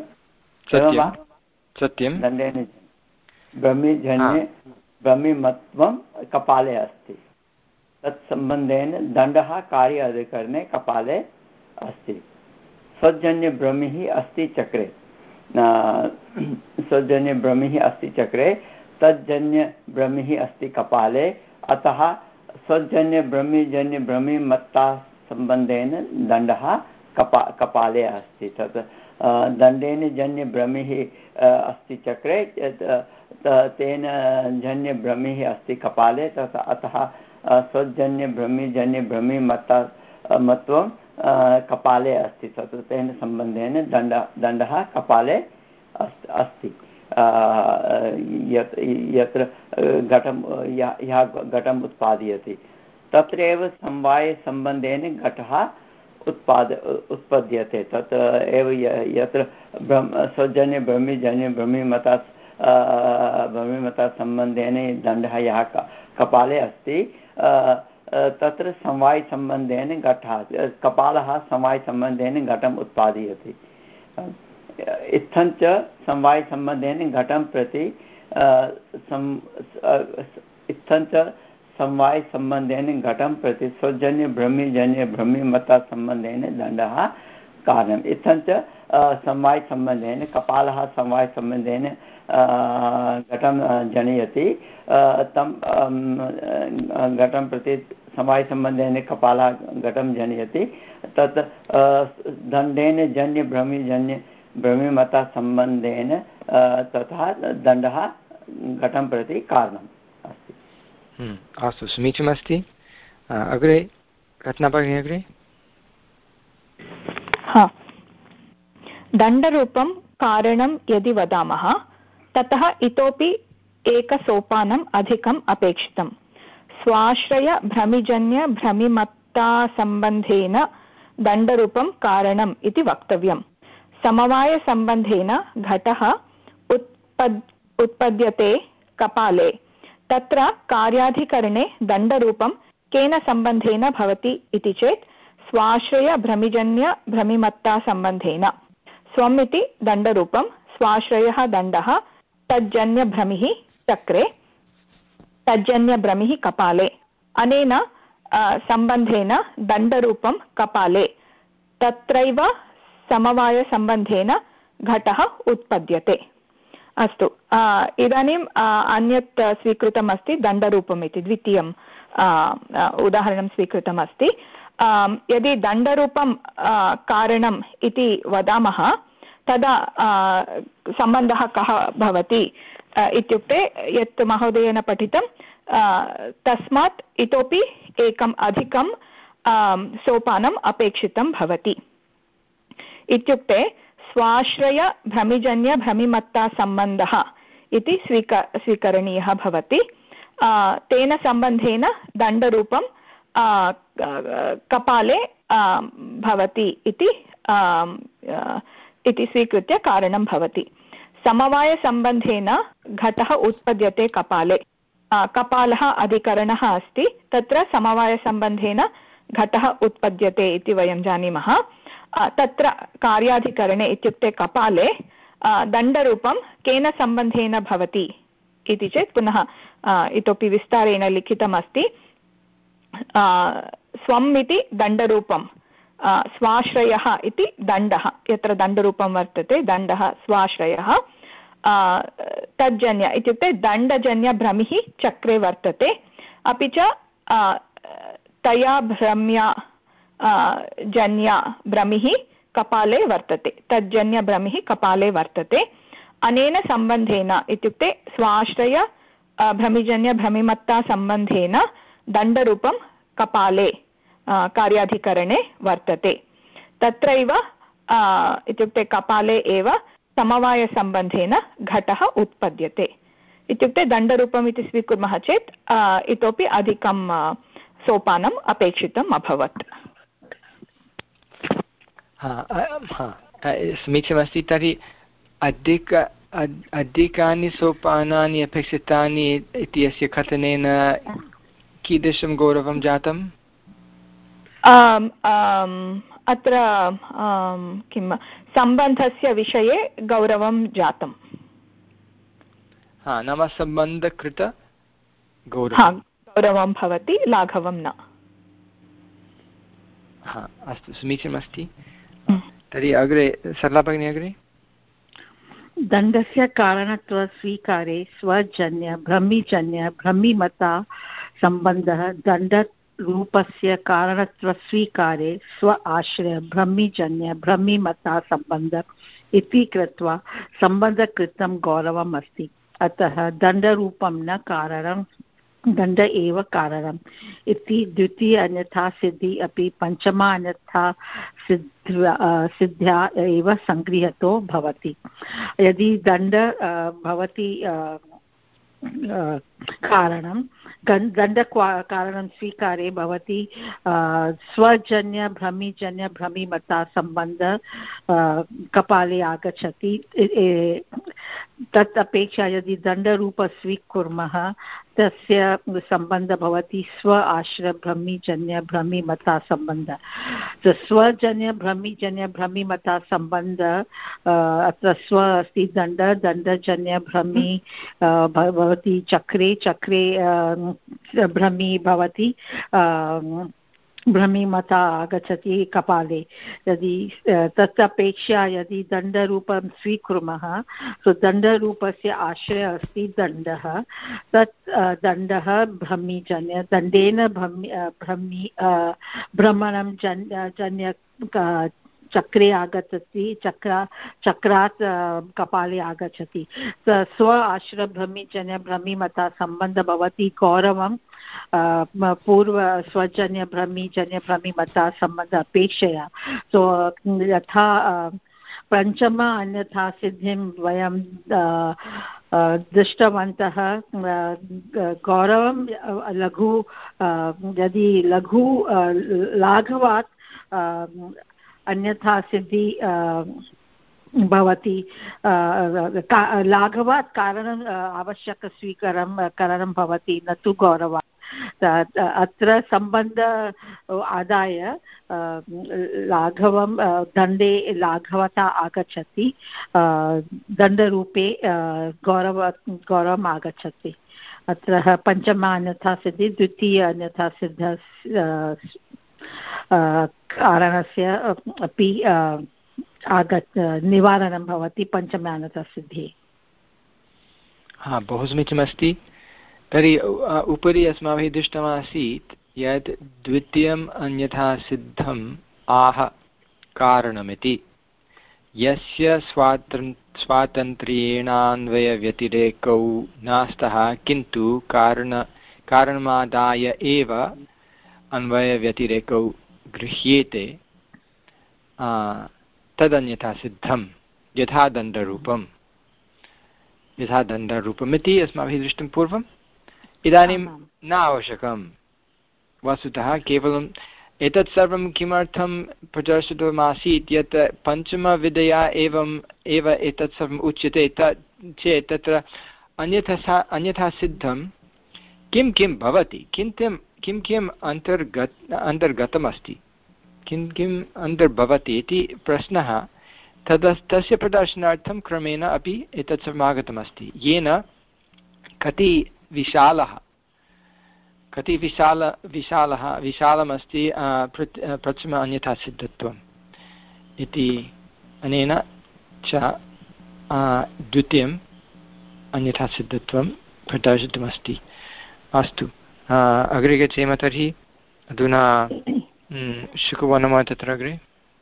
सत्यं दण्डेन ब्रह्मीजन्य ब्रह्मीमत्वं कपाले अस्ति तत्सम्बन्धेन दण्डः कार्य अधिकरणे कपाले अस्ति स्वजन्यब्रह्मिः अस्ति चक्रे स्वजन्यब्रह्मिः अस्ति चक्रे तज्जन्यब्रह्मिः अस्ति कपाले अतः स्वजन्यब्रह्मीजन्यब्रह्मीमत्ता सम्बन्धेन दण्डः कपा कपाले अस्ति तत् दण्डेन जन्यब्रह्मिः अस्ति चक्रे तेन जन्यब्रह्मिः अस्ति कपाले तथा अतः स्वजन्यब्रह्मीजन्यब्रह्मीमत्ता मत्वं कपाले अस्ति तत् तेन सम्बन्धेन दण्ड दण्डः कपाले अस्ति यत्र घटं यः घटम् उत्पादयति तत्रैव समवायसम्बन्धेन घटः उत्पाद उत्पद्यते। तत् एव यत्र ब्रह्म स्वजन्य ब्रह्मीजन्य ब्रह्मीमता ब्रह्मीमता सम्बन्धेन दण्डः यः कपाले अस्ति तत्र समवायसम्बन्धेन घटः कपालः समवायसम्बन्धेन घटम् उत्पादयति। इत्थञ्च समवायसम्बन्धेन घटं प्रति इत्थञ्च समवायसम्बन्धेन घटं प्रति स्वजन्य ब्रह्मीजन्य ब्रह्मीमता सम्बन्धेन दण्डः कारणम्। इत्थञ्च समवायसम्बन्धेन कपालः समवायसम्बन्धेन घटं जनयति तं घटं प्रति समवायसम्बन्धेन कपालः घटं जनयति तत् दण्डेन जन्य ब्रह्मीजन्य ब्रह्मीमता सम्बन्धेन तथा दण्डः घटं प्रति कारणम् अस्ति। अस्तु, समीचीनमस्ति। अग्रे रत्नाभगिनी अग्रे। हा, दण्डरूपं कारणं यदि वदामः ततः इतोपि एकसोपानम् अधिकम् अपेक्षितं। स्वाश्रय भ्रमिजन्य भ्रमिमत्तासम्बन्धेन दण्डरूपं कारणम् इति वक्तव्यम्। समवायसम्बन्धेन घटः उत्पद् उत्पद्यते कपाले। तत्र कार्याधिकरणे दण्डरूपं केन सम्बन्धेन भवति इति चेत् स्वाश्रय भ्रमिजन्य भ्रमिमत्तासम्बन्धेन। स्वम् इति दण्डरूपं, स्वाश्रयः दण्डः, तज्जन्यभ्रमिः चक्रे, तज्जन्यभ्रमिः कपाले। अनेन सम्बन्धेन दण्डरूपं कपाले। तत्रैव समवायसम्बन्धेन घटः उत्पद्यते। अस्तु, इदानीम् अन्यत् स्वीकृतमस्ति दण्डरूपम् इति द्वितीयं उदाहरणं स्वीकृतमस्ति। यदि दण्डरूपं कारणम् इति वदामः तदा सम्बन्धः कः भवति इत्युक्ते यत् महोदयेन पठितं तस्मात् इतोपि एकम् अधिकं सोपानम् अपेक्षितं भवति। इत्युक्ते स्वाश्रय भ्रमिजन्य भ्रमिमत्ता सम्बन्धः इति स्वीक स्वीकरणीयः भवति। तेन सम्बन्धेन दण्डरूपं कपाले भवति इति इति स्वीकृत्य कारणं भवति। समवायसम्बन्धेन घटः उत्पद्यते कपाले। कपालः अधिकरणः अस्ति, तत्र समवायसम्बन्धेन घटः उत्पद्यते इति वयं जानीमः। तत्र कार्याधिकरणे इत्युक्ते कपाले दण्डरूपं केन सम्बन्धेन भवति इति चेत् पुनः इतोपि विस्तारेण लिखितमस्ति। स्वम् इति दण्डरूपं, स्वाश्रयः इति दण्डः, यत्र दण्डरूपं वर्तते दण्डः स्वाश्रयः, तज्जन्य इत्युक्ते दण्डजन्यभ्रमिः चक्रे वर्तते। अपि च तया भ्रम्या जन्या भ्रमिः कपाले वर्तते, तज्जन्यभ्रमिः कपाले वर्तते। अनेन सम्बन्धेन इत्युक्ते स्वाश्रय भ्रमिजन्यभ्रमिमत्ता सम्बन्धेन दण्डरूपं कपाले कार्याधिकरणे वर्तते। तत्रैव इत्युक्ते कपाले एव समवायसम्बन्धेन घटः उत्पद्यते। इत्युक्ते दण्डरूपम् इति स्वीकुर्मः चेत् इतोपि अधिकं सोपानम् अपेक्षितम् अभवत्। समीचीनमस्ति। तर्हि अधिक अधिकानि सोपानानि अपेक्षितानि इत्यस्य कथनेन कीदृशं गौरवं जातम्? अत्र किं सम्बन्धस्य विषये गौरवं जातम्। हा, नाम सम्बन्धकृत गौरवं गौरवं भवति, लाघवं न। हा, अस्तु, समीचीनमस्ति। तर्हि अग्रे सरला भगिनी अग्रे। दण्डस्य कारणत्वस्वीकारे स्वजन्य भ्रमिजन्य भ्रमिमता सम्बन्धः दण्डरूपस्य कारणत्वस्वीकारे स्व आश्रय भ्रमिजन्य भ्रमिमता सम्बन्ध इति कृत्वा सम्बन्धकृतं गौरवम् अस्ति। अतः दण्डरूपं न कारणं दण्ड एव कारणम् इति द्वितीय अन्यथा सिद्धि अपि पञ्चमा अन्यथा सिद्ध्या सिद्ध्या एव सङ्गृहीतो भवति। यदि दण्ड भवति कारणं दण्ड कारणं स्वीकारे भवति स्वजन्य भ्रमिजन्य भ्रमिमता सम्बन्ध कपाले आगच्छति। तत् अपेक्षा यदि दण्डरूप स्वीकुर्मः तस्य सम्बन्धः भवति स्व आश्रय भ्रमिजन्य भ्रमिमता सम्बन्धः। स्वजन्य भ्रमिजन्य भ्रमिमता सम्बन्धः अत्र स्व अस्ति दण्ड दण्डजन्य भ्रमि भवति चक्रे चक्रे भ्रमी भवति भ्रमिमता आगच्छति कपाले। यदि तत् अपेक्षा यदि दण्डरूपं स्वीकुर्मः तो दण्डरूपस्य आश्रयः अस्ति दण्डः। तत् दण्डः भ्रमिजन्य दण्डेन भ्रमि भ्रमि भ्रमणं जन्य जन्य चक्रे आगच्छति चक्रा चक्रात् कपाले आगच्छति। स्व आश्रय भ्रमिजन्य भ्रमिमता सम्बन्धः भवति गौरवं पूर्व स्वजन्य भ्रमिजन्य भ्रमिमता सम्बन्ध अपेक्षया। सो यथा पञ्चम अन्यथा सिद्धिं वयं दृष्टवन्तः गौरवं लघु यदि लघु लाघवात् अन्यथा सिद्धि भवति लाघवात् कारणम् आवश्यकस्वीकरणं करणं भवति न तु गौरवात्। अत्र सम्बन्ध आदाय लाघवं दण्डे लाघवता आगच्छति दण्डरूपे गौरव गौरवम् आगच्छति। अत्र पञ्चम अन्यथा सिद्धि द्वितीय अन्यथा सिद्ध कारणस्य अपि आगत् निवारणं भवति पञ्चमानता सिद्धिः। हा, बहु समीचीनमस्ति। तर्हि उपरि अस्माभिः दृष्टमासीत् यत् द्वितीयम् अन्यथा सिद्धम् आह कारणमिति, यस्य स्वातन् स्वातन्त्र्येणान्वयव्यतिरेकौ नास्तः किन्तु कारण कारणमादाय एव अन्वयव्यतिरेकौ गृह्येते तदन्यथा सिद्धं यथा दण्डरूपं यथा दण्डरूपमिति अस्माभिः दृष्टं पूर्वम्। इदानीं न आवश्यकं वस्तुतः केवलम् एतत् सर्वं किमर्थं प्रदर्शितमासीत् यत् पञ्चमविधया एवम् एव एतत् सर्वम् उच्यते चेत् तत्र अन्यथा अन्यथा सिद्धं किं किं भवति, किं किं किं किम् अन्तर्गत अन्तर्गतमस्ति, किं किम् अन्तर्भवति इति प्रश्नः। तद् तस्य प्रदर्शनार्थं क्रमेण अपि एतत् सर्वम् आगतमस्ति, येन कति विशालः कति विशाल विशालः विशालमस्ति प्रथम अन्यथा सिद्धत्वम् इति अनेन च द्वितीयम् अन्यथा सिद्धत्वं प्रदर्शितमस्ति। अस्तु, अग्रे गच्छेम। तर्हि अधुना शुकवनम तत्र अग्रे।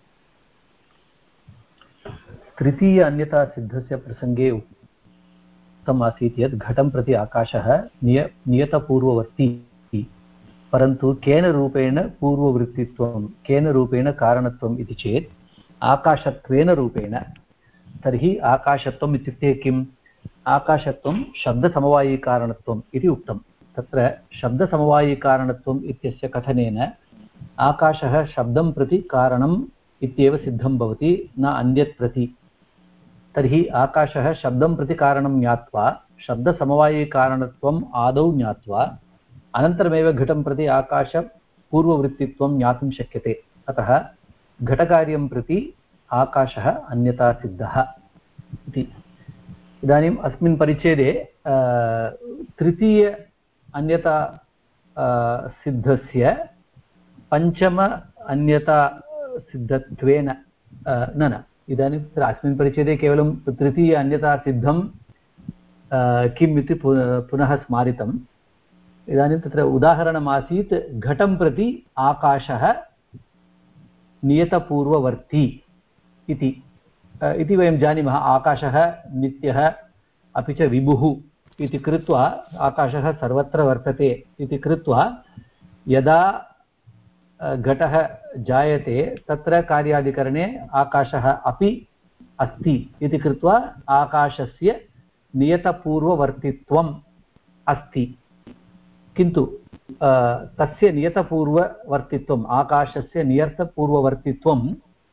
तृतीय अन्यथा सिद्धस्य प्रसङ्गे उक्तम् आसीत् यत् घटं प्रति आकाशः निय नियतपूर्ववर्ती, परन्तु केन रूपेण पूर्ववृत्तित्वं केन रूपेण कारणत्वम् इति चेत् आकाशत्वेन रूपेण। तर्हि आकाशत्वम् इत्युक्ते किम्? आकाशत्वं शब्दसमवायिकारणत्वम् इति उक्तं। तत्र शब्दसमवायिकारणत्वम् इत्यस्य कथनेन आकाशः शब्दं प्रति कारणम् इत्येव सिद्धं भवति, न अन्यत् प्रति। तर्हि आकाशः शब्दं प्रति कारणं ज्ञात्वा शब्दसमवायिकारणत्वम् आदौ ज्ञात्वा अनन्तरमेव घटं प्रति आकाशपूर्ववृत्तित्वं ज्ञातुं शक्यते। अतः घटकार्यं प्रति आकाशः अन्यथा सिद्धः इति। इदानीम् अस्मिन् परिच्छेदे तृतीय अन्यथा सिद्धस्य पञ्चम अन्यथा सिद्धत्वेन न न इदानीं तत्र अस्मिन् परिच्छेदे केवलं तृतीय अन्यथा सिद्धं किम् इति पुनः स्मारितम्। इदानीं तत्र उदाहरणमासीत् घटं प्रति आकाशः नियतपूर्ववर्ती इति इति वयं जानीमः। आकाशः नित्यः अपि च विभुः इति कृत्वा आकाशः सर्वत्र वर्तते इति कृत्वा यदा घटः जायते तत्र कार्यादिकरणे आकाशः अपि अस्ति इति कृत्वा आकाशस्य नियतपूर्ववर्तित्वम् अस्ति। किन्तु तस्य नियतपूर्ववर्तित्वम् आकाशस्य नियतपूर्ववर्तित्वम्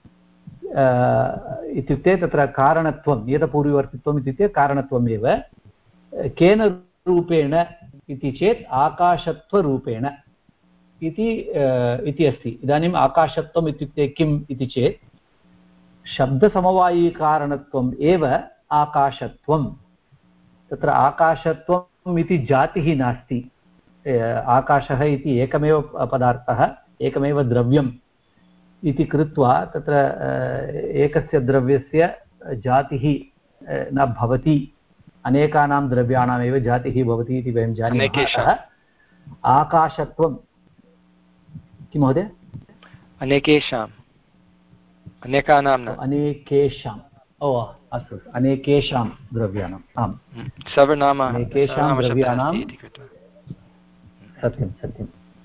इत्युक्ते तत्र कारणत्वं नियतपूर्ववर्तित्वम् इत्युक्ते कारणत्वमेव केन रूपेण इति चेत् आकाशत्वरूपेण इति इति अस्ति। इदानीम् आकाशत्वम् इत्युक्ते किम् इति चेत् शब्दसमवायिकारणत्वम् एव आकाशत्वं। तत्र आकाशत्वम् इति जातिः नास्ति। आकाशः इति एकमेव पदार्थः एकमेव द्रव्यम् इति कृत्वा तत्र एकस्य द्रव्यस्य जातिः न भवति, अनेकानां द्रव्याणामेव जातिः भवति इति वयं जानीमः। आकाशत्वं किं महोदय? अनेकेषाम् अनेकानां न अनेकेषाम् ओ अस्तु अनेकेषां द्रव्याणाम् आम् सर्वनाम अनेकेषां द्रव्याणां सत्यं सत्यं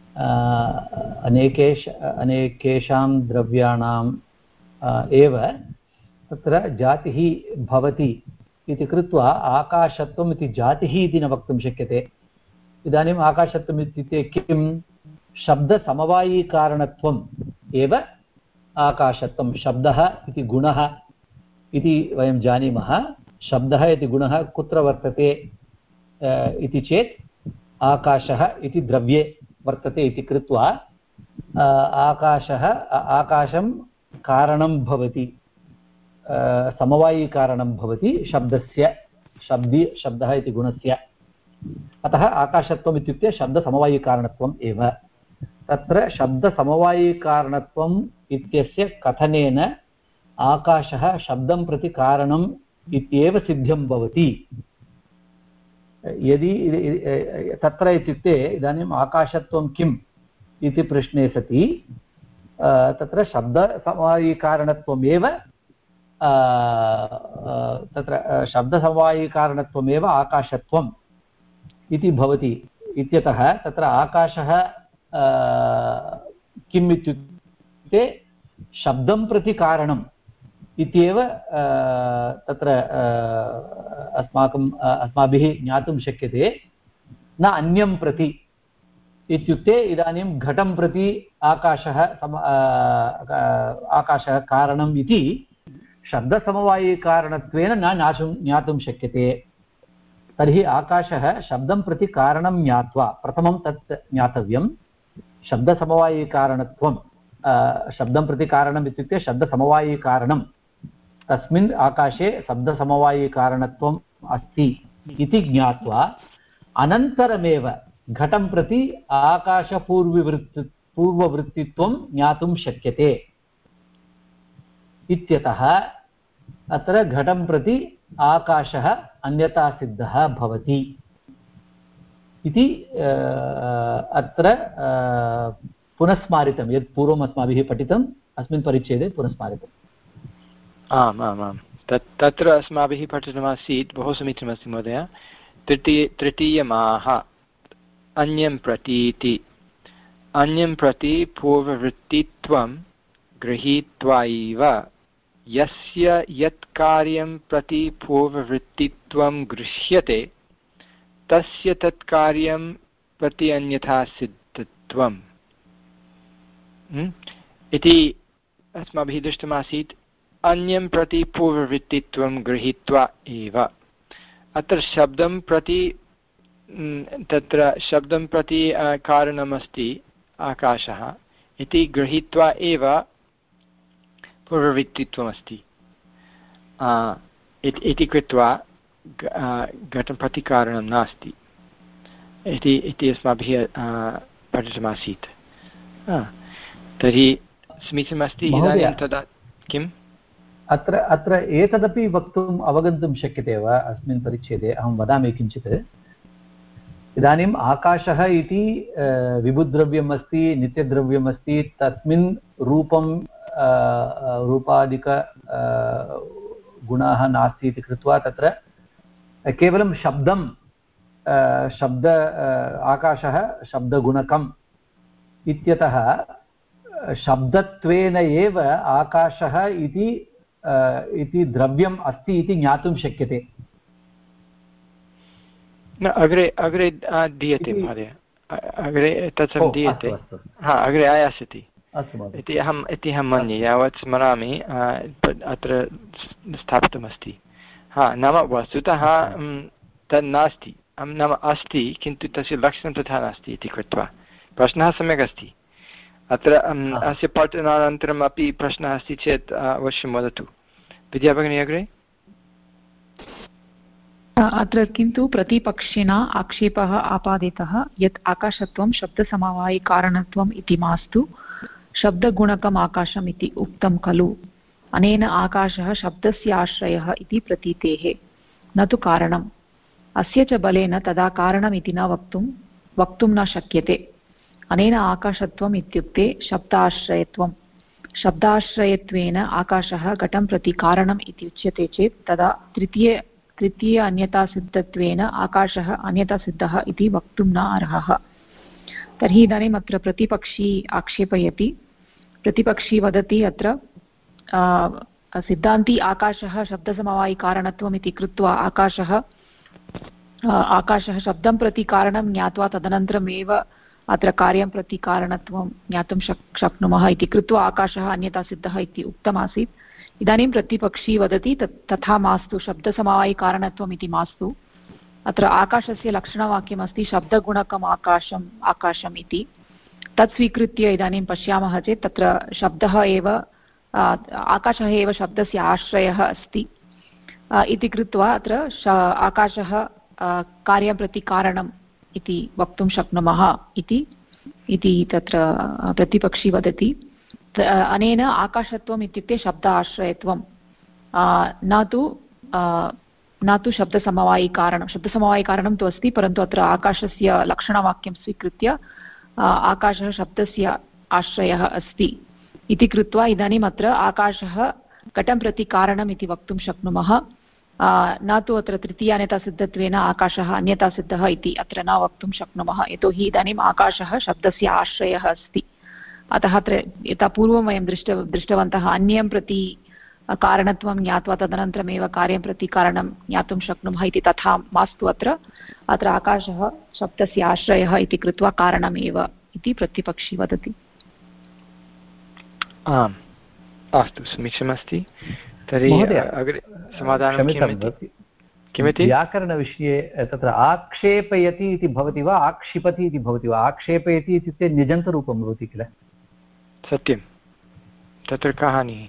अनेकेश अनेकेषां द्रव्याणाम् एव तत्र जातिः भवति इति कृत्वा आकाशत्वम् इति जातिः इति न वक्तुं शक्यते। इदानीम् आकाशत्वम् इत्युक्ते किं? शब्दसमवायिकारणत्वम् एव आकाशत्वं। शब्दः इति गुणः इति वयं जानीमः। शब्दः इति गुणः कुत्र वर्तते इति चेत् आकाशः इति द्रव्ये वर्तते इति कृत्वा आकाशः आकाशं कारणं भवति, समवायिकारणं भवति शब्दस्य, शब्दी शब्दः इति गुणस्य। अतः आकाशत्वम् इत्युक्ते शब्दसमवायिकारणत्वम् एव। तत्र शब्दसमवायिकारणत्वम् इत्यस्य कथनेन आकाशः शब्दं प्रति कारणम् इत्येव सिद्धं भवति। यदि तत्र इत्युक्ते इदानीम् आकाशत्वं किम् इति प्रश्ने सति तत्र शब्दसमवायिकारणत्वमेव तत्र शब्दसमवायिकारणत्वमेव आकाशत्वम् इति भवति इत्यतः तत्र आकाशः किम् इत्युक्ते शब्दं प्रति कारणम् इत्येव तत्र अस्माकम् अस्माभिः ज्ञातुं शक्यते, न अन्यं प्रति। इत्युक्ते इदानीं घटं प्रति आकाशः आकाशः कारणम् इति शब्दसमवायिकारणत्वेन न ज्ञातुं ज्ञातुं शक्यते। तर्हि आकाशः शब्दं प्रति कारणं ज्ञात्वा प्रथमं तत् ज्ञातव्यं। शब्दसमवायिकारणत्वं शब्दं प्रति कारणम् इत्युक्ते शब्दसमवायिकारणं, तस्मिन् आकाशे शब्दसमवायिकारणत्वम् अस्ति इति ज्ञात्वा अनन्तरमेव घटं प्रति आकाशपूर्ववृत्ति पूर्ववृत्तित्वं ज्ञातुं शक्यते। इत्यतः अत्र घटं प्रति आकाशः अन्यथा सिद्धः भवति इति अत्र पुनस्मारितं। यत् पूर्वम् अस्माभिः पठितम् अस्मिन् परिच्छेदे पुनस्मारितम्। आम् आम् आम् तत् तत्र अस्माभिः पठितमासीत्। बहु समीचीनमस्ति महोदय। तृतीय तृतीयमाह अन्यं प्रतीति। अन्यं प्रति पूर्ववृत्तित्वं गृहीत्वैव यस्य यत् कार्यं प्रति पूर्ववृत्तित्वं गृह्यते तस्य तत् कार्यं प्रति अन्यथा सिद्धत्वम् इति अस्माभिः दृष्टमासीत्। अन्यं प्रति पूर्ववृत्तित्वं गृहीत्वा एव। अत्र शब्दं प्रति तत्र शब्दं प्रति कारणमस्ति आकाशः इति गृहीत्वा एव पूर्ववृत्तित्वमस्ति इति कृत्वा घटं प्रति कारणं नास्ति इति इति अस्माभिः पठितमासीत्। तर्हि समीचीनमस्ति। इदानीं तदा किम् अत्र अत्र एतदपि वक्तुम् अवगन्तुं शक्यते वा? अस्मिन् परिच्छेदे अहं वदामि किञ्चित्। इदानीम् आकाशः इति विभुद्रव्यम् अस्ति, नित्यद्रव्यम् अस्ति। तस्मिन् रूपं रूपादिक गुणाः नास्ति इति कृत्वा तत्र केवलं शब्दं शब्द आकाशः शब्दगुणकम् इत्यतः शब्दत्वेन एव आकाशः इति इति द्रव्यम् अस्ति इति ज्ञातुं शक्यते। न अग्रे अग्रे दीयते महोदय, अग्रे तत्सर्वं दीयते, हा अग्रे आयास्यति इति अहम् इति अहं मन्ये, यावत् स्मरामि अत्र स्थापितमस्ति। हा नाम वस्तुतः तद् नास्ति, नाम अस्ति किन्तु तस्य लक्षणं तथा नास्ति इति कृत्वा प्रश्नः सम्यक् अस्ति। अत्र अस्य पठनानन्तरम् अपि प्रश्नः अस्ति चेत् अवश्यं वदतु। विद्याभगिनी अग्रे। अत्र किन्तु प्रतिपक्षिणा आक्षेपः आपादितः यत् आकाशत्वं शब्दसमवायिकारणत्वम् इति मास्तु, शब्दगुणकम् आकाशम् इति उक्तं खलु। अनेन आकाशः शब्दस्य आश्रयः इति प्रतीतेः, न तु कारणम्। अस्य च बलेन तदा कारणम् इति न वक्तुं वक्तुं न शक्यते। अनेन आकाशत्वम् इत्युक्ते शब्दाश्रयत्वं। शब्दाश्रयत्वेन आकाशः घटं प्रति कारणम् इति उच्यते चेत् तदा तृतीय तृतीय अन्यतासिद्धत्वेन आकाशः अन्यतासिद्धः इति वक्तुं न अर्हः। तर्हि इदानीम् अत्र प्रतिपक्षी आक्षेपयति, प्रतिपक्षी वदति अत्र सिद्धान्ती आकाशः शब्दसमवायिकारणत्वम् इति कृत्वा आकाशः आकाशः शब्दं प्रति कारणं ज्ञात्वा तदनन्तरमेव अत्र कार्यं प्रति कारणत्वं ज्ञातुं शक् शक्नुमः इति कृत्वा आकाशः अन्यतासिद्धः इति उक्तमासीत्। इदानीं प्रतिपक्षी वदति तत् तथा मास्तु, शब्दसमवायिकारणत्वम् इति मास्तु। अत्र आकाशस्य लक्षणवाक्यमस्ति शब्दगुणकम् आकाशम् आकाशम् इति। तत् स्वीकृत्य इदानीं पश्यामः चेत् तत्र शब्दः एव आकाशः एव शब्दस्य आश्रयः अस्ति इति कृत्वा अत्र आकाशः कार्यं प्रति कारणम् इति वक्तुं शक्नुमः इति इति तत्र प्रतिपक्षी वदति। अनेन आकाशत्वम् इत्युक्ते शब्द आश्रयत्वं, न तु न तु शब्दसमवायिकारणं। शब्दसमवायिकारणं तु अस्ति, परन्तु अत्र आकाशस्य लक्षणवाक्यं स्वीकृत्य आकाशः शब्दस्य आश्रयः अस्ति इति कृत्वा इदानीम् अत्र आकाशः घटं प्रति कारणम् इति वक्तुं शक्नुमः, न तु अत्र तृतीयान्यतासिद्धत्वेन आकाशः अन्यतासिद्धः इति अत्र न वक्तुं शक्नुमः, यतोहि इदानीम् आकाशः शब्दस्य आश्रयः अस्ति। अतः अत्र यथा पूर्वं वयं दृष्ट दृष्टवन्तः अन्यं प्रति कारणत्वं ज्ञात्वा तदनन्तरमेव कार्यं प्रति कारणं ज्ञातुं शक्नुमः इति तथा मास्तु। अत्र अत्र आकाशः शब्दस्य आश्रयः इति कृत्वा कारणमेव इति प्रतिपक्षी वदति। आम्, अस्तु, समीचीनमस्ति। तर्हि अग्रे समाधानं किमिति? व्याकरणविषये तत्र आक्षेपयति इति भवति वा आक्षिपति इति भवति वा? आक्षेपयति इत्युक्ते न्यजन्तरूपं भवति किल? सत्यं, तत्र का हानिः?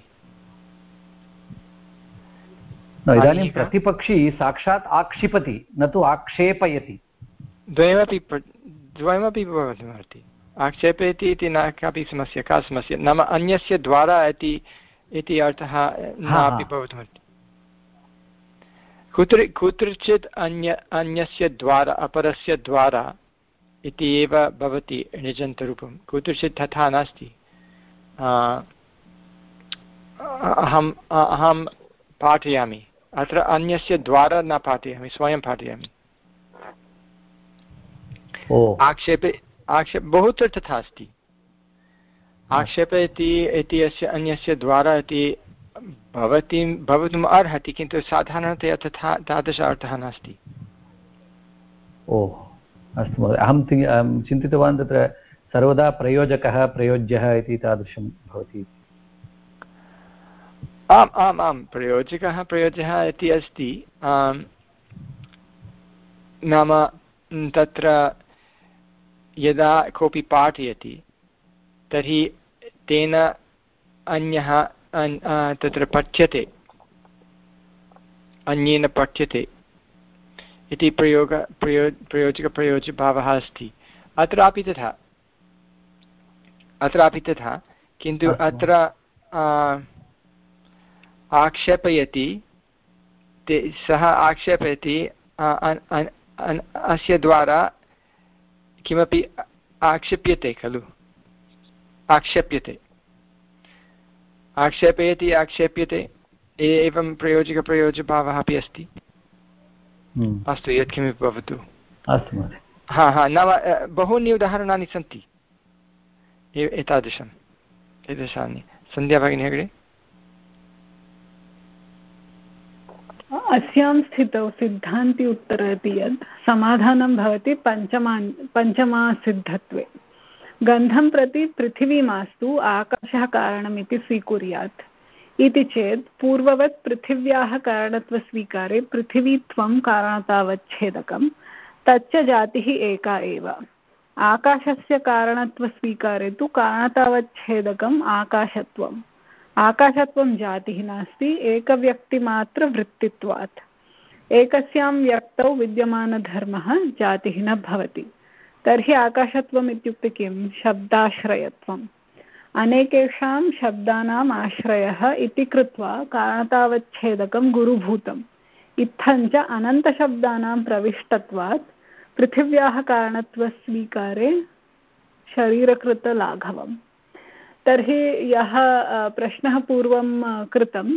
इदानीं प्रतिपक्षी साक्षात् आक्षिपति, न तु आक्षेपयति। द्वयमपि द्वयमपि भवितुमर्हति। आक्षेपयति इति न कापि समस्या, का समस्या? नाम अन्यस्य द्वारा इति इति अर्थः नापि भवितुमर्हति। कुत्र कुत्रचित् अन्य अन्यस्य द्वारा, अपरस्य द्वारा इति एव भवति निजन्तरूपं, कुत्रचित् तथा नास्ति। अहम् अहं पाठयामि, अत्र अन्यस्य द्वारा न पाठयामि, स्वयं पाठयामि। आक्षेपे आक्षेप बहुत्र तथा अस्ति। आक्षेपयति इति अस्य अन्यस्य द्वारा इति भवति भवितुम् अर्हति, किन्तु साधारणतया तथा तादृश अर्थः नास्ति। ओ अस्तु महोदय, अहं चिन्तितवान् तत्र सर्वदा प्रयोजकः प्रयोज्यः इति तादृशं भवति। आम् आम् आम्, प्रयोजकः प्रयोज्यः इति अस्ति। नाम तत्र यदा कोऽपि पाठयति तर्हि तेन अन्यः तत्र पठ्यते, अन्येन पठ्यते इति प्रयोग प्रयो प्रयोजकप्रयोज्यभावः अस्ति। अत्रापि तथा अत्रापि तथा किन्तु अत्र आक्षेपयति, सः आक्षेपयति अस्य द्वारा किमपि आक्षेप्यते खलु, आक्षेप्यते, आक्षेपयति आक्षेप्यते, एवं प्रयोजकप्रयोज्यभावः अपि अस्ति। अस्तु, यत्किमपि भवतु। अस्तु महोदय। हा हा नाम बहूनि उदाहरणानि सन्ति एतादृशम् एतादृशानि। सन्ध्या भगिनी अग्रे। अस्यां स्थितौ सिद्धान्ति उत्तरति यत् समाधानं भवति पञ्चमान् पञ्चमासिद्धत्वे। गन्धं प्रति पृथिवीमास्तु आकाशः कारणमिति स्वीकुर्यात् इति चेत् पूर्ववत् पृथिव्याः कारणत्वस्वीकारे पृथिवीत्वं कारणतावच्छेदकं तच्च जातिः एका एव। आकाशस्य कारणत्वस्वीकारे तु कारणतावच्छेदकम् आकाशत्वम्। आकाशत्वं जातिः नास्ति, एकव्यक्तिमात्रवृत्तित्वात्। एकस्यां व्यक्तौ विद्यमानधर्मः जातिः न भवति। तर्हि आकाशत्वम् इत्युक्ते किं? शब्दाश्रयत्वम्। अनेकेषां शब्दानाम् आश्रयः इति कृत्वा कारणतावच्छेदकं गुरुभूतम्। इत्थञ्च अनन्तशब्दानां प्रविष्टत्वात् पृथिव्याः कारणत्वस्वीकारे शरीरकृतलाघवम्। तर्हि यः प्रश्नः पूर्वं कृतं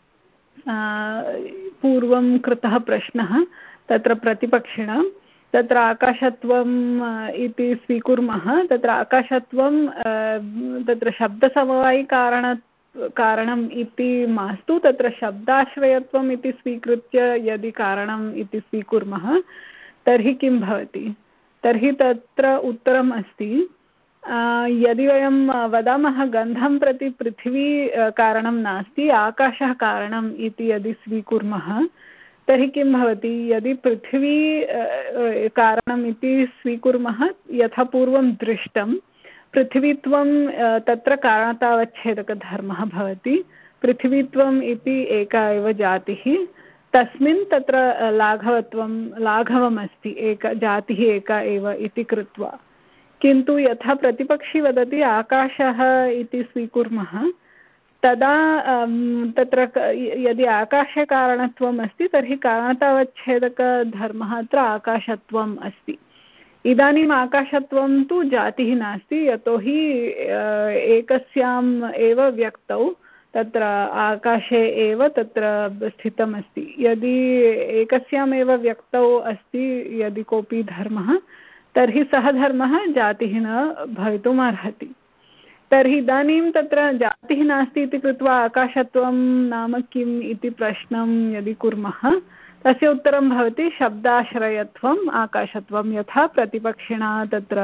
पूर्वं कृतः प्रश्नः तत्र प्रतिपक्षिणा, तत्र आकाशत्वम् इति स्वीकुर्मः। तत्र आकाशत्वं तत्र शब्दसमवायिकारण कारणम् इति मास्तु, तत्र शब्दाश्रयत्वम् इति स्वीकृत्य यदि कारणम् इति स्वीकुर्मः तर्हि किं भवति? तर्हि तत्र उत्तरम् अस्ति, यदि वयं वदामः गन्धं प्रति पृथिवी कारणं नास्ति, आकाशः कारणम् इति यदि स्वीकुर्मः तर्हि किं भवति? यदि पृथिवी कारणम् इति स्वीकुर्मः, यथा पूर्वं दृष्टं, पृथिवीत्वं तत्र कारणतावच्छेदकधर्मः भवति। पृथिवीत्वम् इति एका एव जातिः, तस्मिन् तत्र लाघवत्वं लाघवमस्ति, एक जातिः एका एव इति कृत्वा। किन्तु यथा प्रतिपक्षी वदति आकाशः इति स्वीकुर्मः, तदा तत्र यदि आकाशे कारणत्वम् अस्ति तर्हि कारणतावच्छेदकधर्मः अत्र आकाशत्वम् अस्ति। इदानीम् आकाशत्वं तु जातिः नास्ति, यतोहि एकस्याम् एव व्यक्तौ तत्र आकाशे एव तत्र स्थितमस्ति। यदि एकस्यामेव व्यक्तौ अस्ति यदि कोऽपि धर्मः, तर्हि सः धर्मः जातिः न भवितुम् अर्हति। तर्हि इदानीं तत्र जातिः नास्ति इति कृत्वा आकाशत्वं नाम किम् इति प्रश्नं यदि कुर्मः, तस्य उत्तरं भवति शब्दाश्रयत्वम् आकाशत्वं, यथा प्रतिपक्षिणा तत्र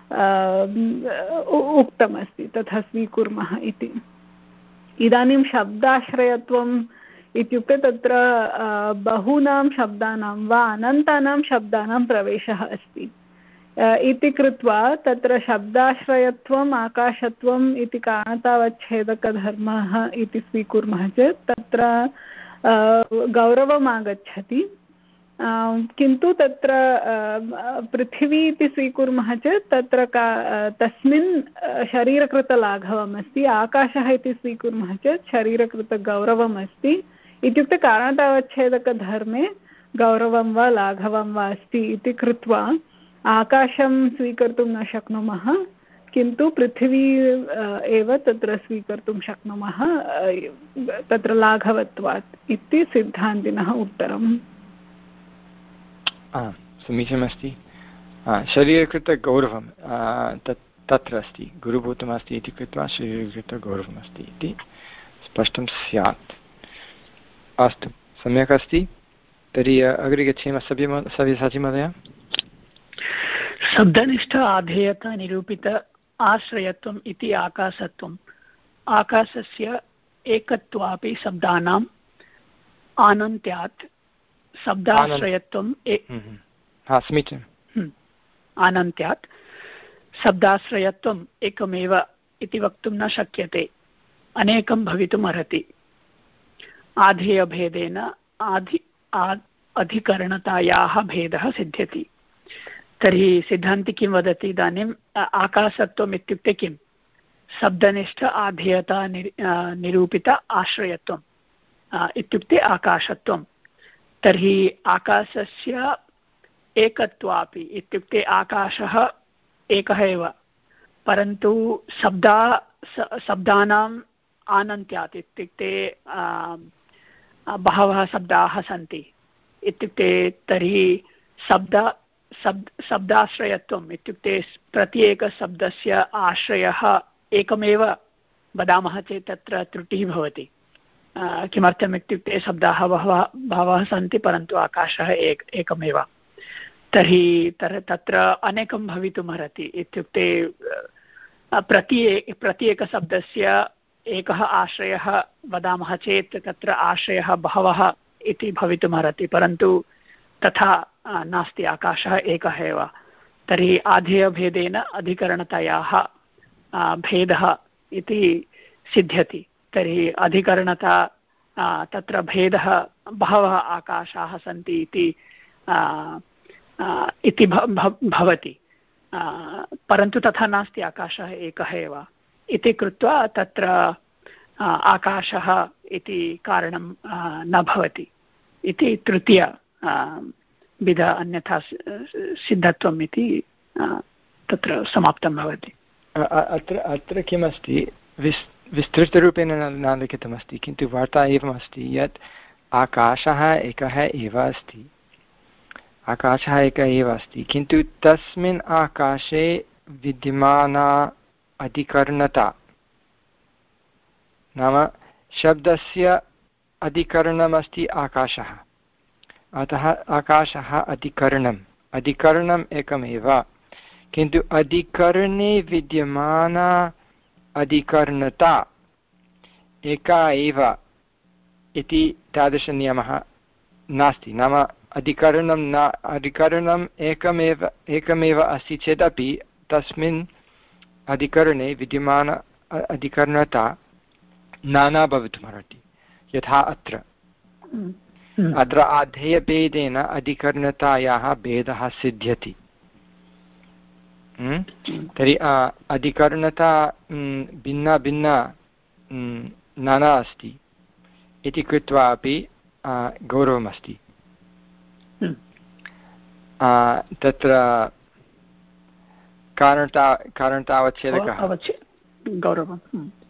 उक्तमस्ति तथा स्वीकुर्मः इति। इदानीं शब्दाश्रयत्वम् इत्युक्ते तत्र बहूनां शब्दानां वा अनन्तानां शब्दानां प्रवेशः अस्ति इति कृत्वा तत्र शब्दाश्रयत्वम् आकाशत्वम् इति कारणतावच्छेदकधर्मः इति स्वीकुर्मः चेत् तत्र गौरवम् आगच्छति। किन्तु तत्र पृथिवी इति स्वीकुर्मः चेत् तत्र का तस्मिन् शरीरकृतलाघवम् अस्ति। आकाशः इति स्वीकुर्मः चेत् शरीरकृतगौरवम् अस्ति। इत्युक्ते कारणतावच्छेदकधर्मे गौरवं वा लाघवं वा अस्ति इति कृत्वा आकाशं स्वीकर्तुं न शक्नुमः, किन्तु पृथिवी एव तत्र स्वीकर्तुं शक्नुमः तत्र लाघवत्वात् इति सिद्धान्तिनः उत्तरम्। समीचीनमस्ति। शरीरकृतगौरवं तत् तत्र अस्ति, गुरुभूतमस्ति इति कृत्वा शरीरकृतगौरवमस्ति इति स्पष्टं स्यात्। अस्तु, सम्यक् अस्ति। तर्हि अग्रे गच्छेम। सभ्य सव्यसाची महोदय। शब्दनिष्ठ आधेयता निरूपित आश्रयत्वम् इति आकाशत्वम्। आकाशस्य एकत्वापि शब्दानाम् आनन्त्यात् शब्दाश्रयत्वम् समीचीनम् आनन्त्यात् शब्दाश्रयत्वम् एकमेव इति वक्तुं न शक्यते, अनेकं भवितुम् अर्हति। आधेयभेदेन आधि अधिकरणतायाः भेदः सिद्ध्यति। तर्हि सिद्धान्ति किं वदति इदानीम्? आकाशत्वम् इत्युक्ते किं? शब्दनिष्ठ आधेयता निरूपित आश्रयत्वम् इत्युक्ते आकाशत्वं। तर्हि आकाशस्य एकत्वापि इत्युक्ते आकाशः एकः एव, परन्तु शब्दा शब्दानाम् आनन्त्यात् इत्युक्ते बहवः शब्दाः सन्ति इत्युक्ते तर्हि शब्द शब्द शब्दाश्रयत्वम् इत्युक्ते प्रत्येकशब्दस्य आश्रयः एकमेव वदामः चेत् तत्र त्रुटिः भवति। किमर्थम् इत्युक्ते शब्दाः बहवः बहवः सन्ति परन्तु आकाशः एक एकमेव। तर्हि तर् तत्र अनेकं भवितुमर्हति इत्युक्ते प्रति प्रत्येकशब्दस्य एकः आश्रयः वदामः चेत् तत्र आश्रयः बहवः इति भवितुमर्हति परन्तु तथा नास्ति, आकाशः एकः एव। तर्हि आधेयभेदेन अधिकरणतायाः भेदः इति सिद्ध्यति। तर्हि अधिकरणता तत्र भेदः बहवः आकाशाः सन्ति इति इति भवति, परन्तु तथा नास्ति, आकाशः एकः एव इति कृत्वा तत्र आकाशः इति कारणं न भवति इति तृतीय विध अन्यथा सिद्धत्वम् इति तत्र समाप्तं भवति। अत्र अत्र किमस्ति, विस् विस्तृतरूपेण न लिखितमस्ति किन्तु वार्ता एवमस्ति यत् आकाशः एकः एव अस्ति, आकाशः एकः एव अस्ति किन्तु तस्मिन् आकाशे विद्यमाना अधिकरणता, नाम शब्दस्य अधिकरणमस्ति आकाशः, अतः आकाशः अधिकरणम् अधिकरणम् एकमेव, किन्तु अधिकरणे विद्यमाना अधिकरणता एका एव इति तादृशनियमः नास्ति। नाम अधिकरणं न अधिकरणम् एकमेव एकमेव अस्ति चेदपि तस्मिन् अधिकरणे विद्यमान अधिकरणता नाना भवितुमर्हति। यथा अत्र अत्र आधेयभेदेन अधिकरणतायाः भेदः सिद्ध्यति। तर्हि अधिकरणता भिन्ना भिन्ना नाना अस्ति इति कृत्वा अपि गौरवमस्ति। तत्र कारणता कारणतावच्छेदकः गौरवं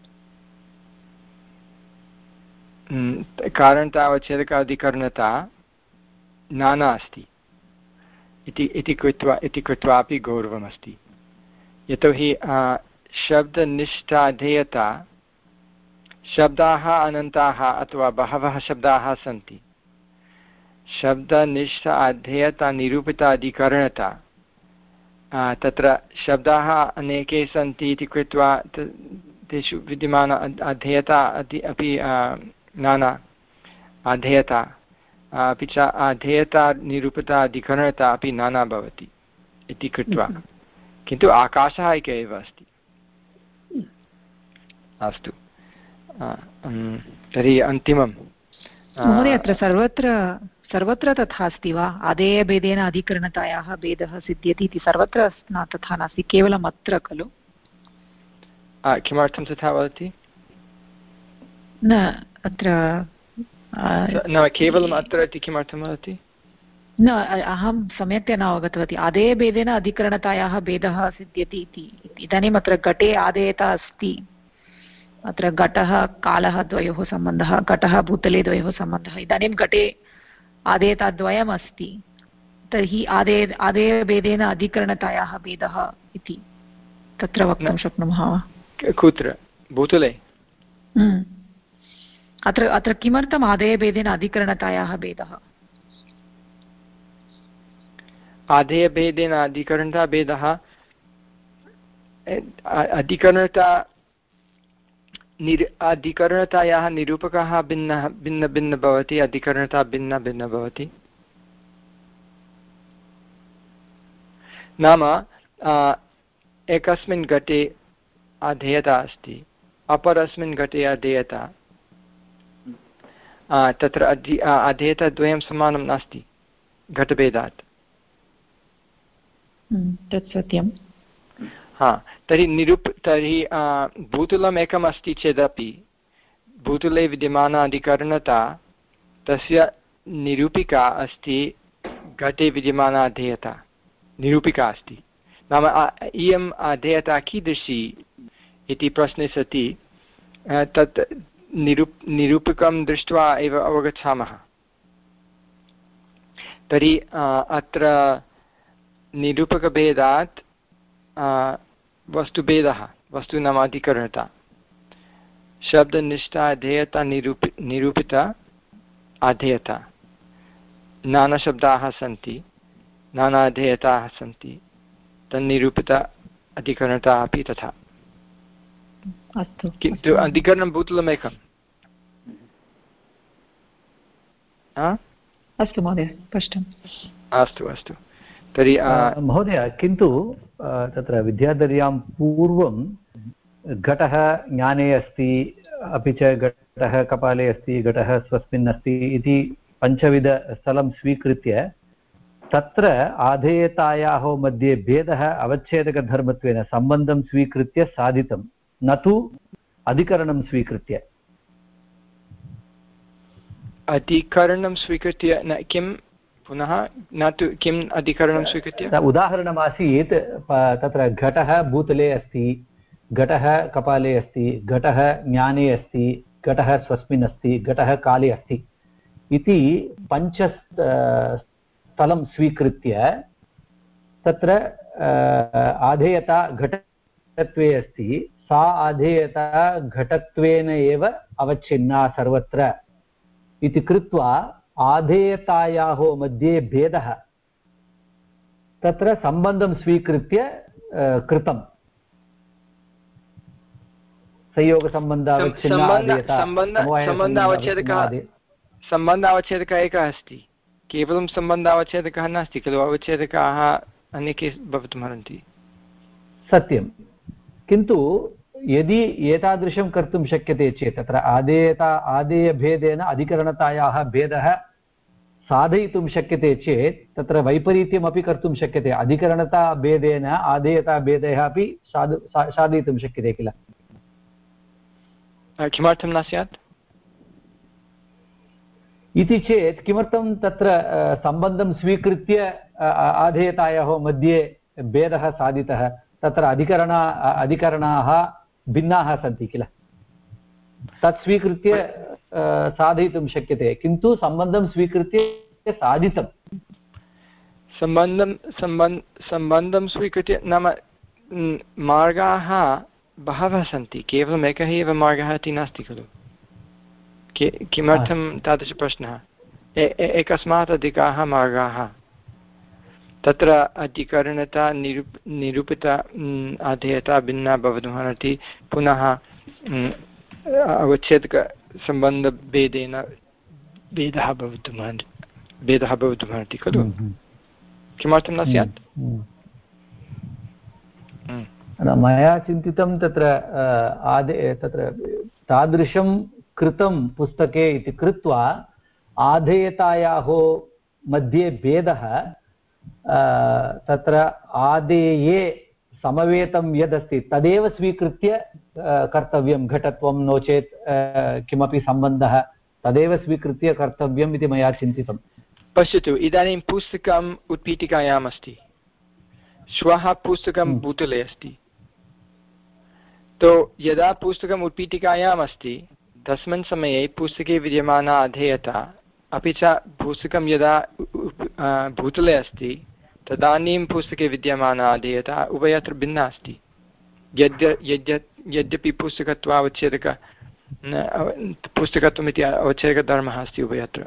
कारणतावच्छेदक अधिकरणता नाना अस्ति इति इति कृत्वा इति कृत्वापि गौरवमस्ति। यतोहि शब्दनिष्ठाधेयता, शब्दाः अनन्ताः अथवा बहवः शब्दाः सन्ति, शब्दनिष्ठ अधेयता निरूपिता अधिकरणता, तत्र शब्दाः अनेके सन्ति इति कृत्वा तेषु विद्यमान अधेयता अपि नाना अधेयता, अपि च अधेयता निरूपिता अधिकरणता अपि नाना भवति इति कृत्वा, किन्तु आकाशः एकः एव अस्ति। अस्तु, तर्हि अन्तिमं महोदय, अत्र सर्वत्र सर्वत्र तथा अस्ति वा? आदेयभेदेन अधिकरणतायाः भेदः सिद्ध्यति इति सर्वत्र न तथा नास्ति, केवलम् अत्र खलु? किमर्थं तथा वदति? न अत्र न केवलम् अत्र इति किमर्थं वदति? न, अहं सम्यक्तया न अवगतवती। आदेयभेदेन अधिकरणतायाः भेदः सिद्ध्यति इति। इदानीम् अत्र घटे आदेयता अस्ति, अत्र घटः कालः द्वयोः सम्बन्धः, घटः भूतले द्वयोः सम्बन्धः। इदानीं घटे आदेयताद्वयम् अस्ति, तर्हि आदेय आदेयभेदेन अधिकरणतायाः भेदः इति तत्र वक्तुं शक्नुमः वा? कुत्र? भूतले? अत्र अत्र किमर्थम् आदेयभेदेन अधिकरणतायाः भेदः? आदेयभेदेन अधिकरणता भेदः, अधिकरणता निर अधिकरणतायाः निरूपकः भिन्नः भिन्न भिन्न भवति, अधिकरणता भिन्न भिन्न भवति। नाम एकस्मिन् घटे अधेयता अस्ति, अपरस्मिन् घटे अधेयता, तत्र अधि अधेयताद्वयं समानं नास्ति घटभेदात्। तत् सत्यं। हा, तर्हि निरूप तर्हि भूतलम् एकम् अस्ति चेदपि भूतले विद्यमाना अधिकरणता तस्य निरूपिका अस्ति घटे विद्यमाना अधेयता, निरूपिका अस्ति। नाम इयम् अधेयता कीदृशी इति प्रश्ने सति तत् निरूप निरूपकं दृष्ट्वा एव अवगच्छामः। तर्हि अत्र निरूपकभेदात् वस्तुभेदः, वस्तु नाम अधिकरणता, शब्दनिष्ठा अधेयता निरूपि निरूपिता अधेयता, नानाशब्दाः सन्ति, नाना अधेयताः सन्ति, तन्निरूपिता अधिकरणता अपि तथा। अस्तु, किन्तु अधिकरणं भूतलमेकम्। अस्तु महोदय, स्पष्टम्। अस्तु अस्तु तर्हि महोदय, किन्तु तत्र विद्याधर्यां पूर्वं घटः ज्ञाने अस्ति, अपि च घटः कपाले अस्ति, घटः स्वस्मिन् अस्ति इति पञ्चविधस्थलं स्वीकृत्य तत्र आधेयतायाः मध्ये भेदः अवच्छेदकधर्मत्वेन सम्बन्धं स्वीकृत्य साधितं, न तु अधिकरणं स्वीकृत्य। अधिकरणं स्वीकृत्य न किं पुनः न तु किम् अधिकरणं स्वीकृत्य? उदाहरणमासीत् तत्र घटः भूतले अस्ति, घटः कपाले अस्ति, घटः ज्ञाने अस्ति, घटः स्वस्मिन् अस्ति, घटः काले अस्ति इति पञ्च स्थलं स्वीकृत्य तत्र आधेयता घटत्वे अस्ति, सा आधेयता घटत्वेन एव अवच्छिन्ना सर्वत्र इति कृत्वा आधेयतायाः मध्ये भेदः तत्र सम्बन्धं स्वीकृत्य कृतं। सम्बन्धावच्छेदकः एकः अस्ति, केवलं सम्बन्धावच्छेदकः नास्ति खलु, अवच्छेदकाः अनेके भवितुमर्हन्ति। सत्यं, किन्तु यदि एतादृशं कर्तुं शक्यते चेत् तत्र आदेयता आदेयभेदेन अधिकरणतायाः भेदः साधयितुं शक्यते चेत् तत्र वैपरीत्यमपि कर्तुं शक्यते, अधिकरणताभेदेन आदेयताभेदः अपि साधु साधयितुं शक्यते किल। किमर्थं न स्यात् इति चेत् किमर्थं तत्र सम्बन्धं स्वीकृत्य आधेयतायाः मध्ये भेदः साधितः, तत्र अधिकरण अधिकरणाः भिन्नाः सन्ति किल, तत् स्वीकृत्य साधयितुं शक्यते, किन्तु सम्बन्धं स्वीकृत्य साधितं। सम्बन्धं सम्बन्ध सम्बन्धं स्वीकृत्य नाम मार्गाः बहवः सन्ति, केवलम् एकः एव मार्गः इति नास्ति खलु। किमर्थं तादृशप्रश्नः? एकस्मात् अधिकाः मार्गाः, तत्र अधिकरणता निरूप निरूपिता आधेयता भिन्ना भवितुमर्हति, पुनः अवच्छेदकसम्बन्धभेदेन भेदः भवितुमर्हति भेदः भवितुमर्हति खलु। किमर्थं न स्यात्? मया चिन्तितं तत्र आदे तत्र तादृशं कृतं पुस्तके इति कृत्वा आधेयतायाः मध्ये भेदः तत्र आदेये समवेतं यदस्ति तदेव स्वीकृत्य कर्तव्यं, घटत्वं नो चेत् किमपि सम्बन्धः तदेव स्वीकृत्य कर्तव्यम् इति मया चिन्तितं। पश्यतु, इदानीं पुस्तकम् उत्पीठिकायाम् अस्ति, श्वः पुस्तकं भूतले अस्ति, तो यदा पुस्तकम् उत्पीठिकायाम् अस्ति तस्मिन् समये पुस्तके विद्यमाना अधेयता अपि च पुस्तकं यदा भूतले अस्ति तदानीं पुस्तके विद्यमाना अधेयता उभयत्र भिन्ना अस्ति। यद्य यद्य यद्यपि पुस्तकत्वावच्छेदक पुस्तकत्वमिति अवच्छेदकधर्मः अस्ति उभयत्र,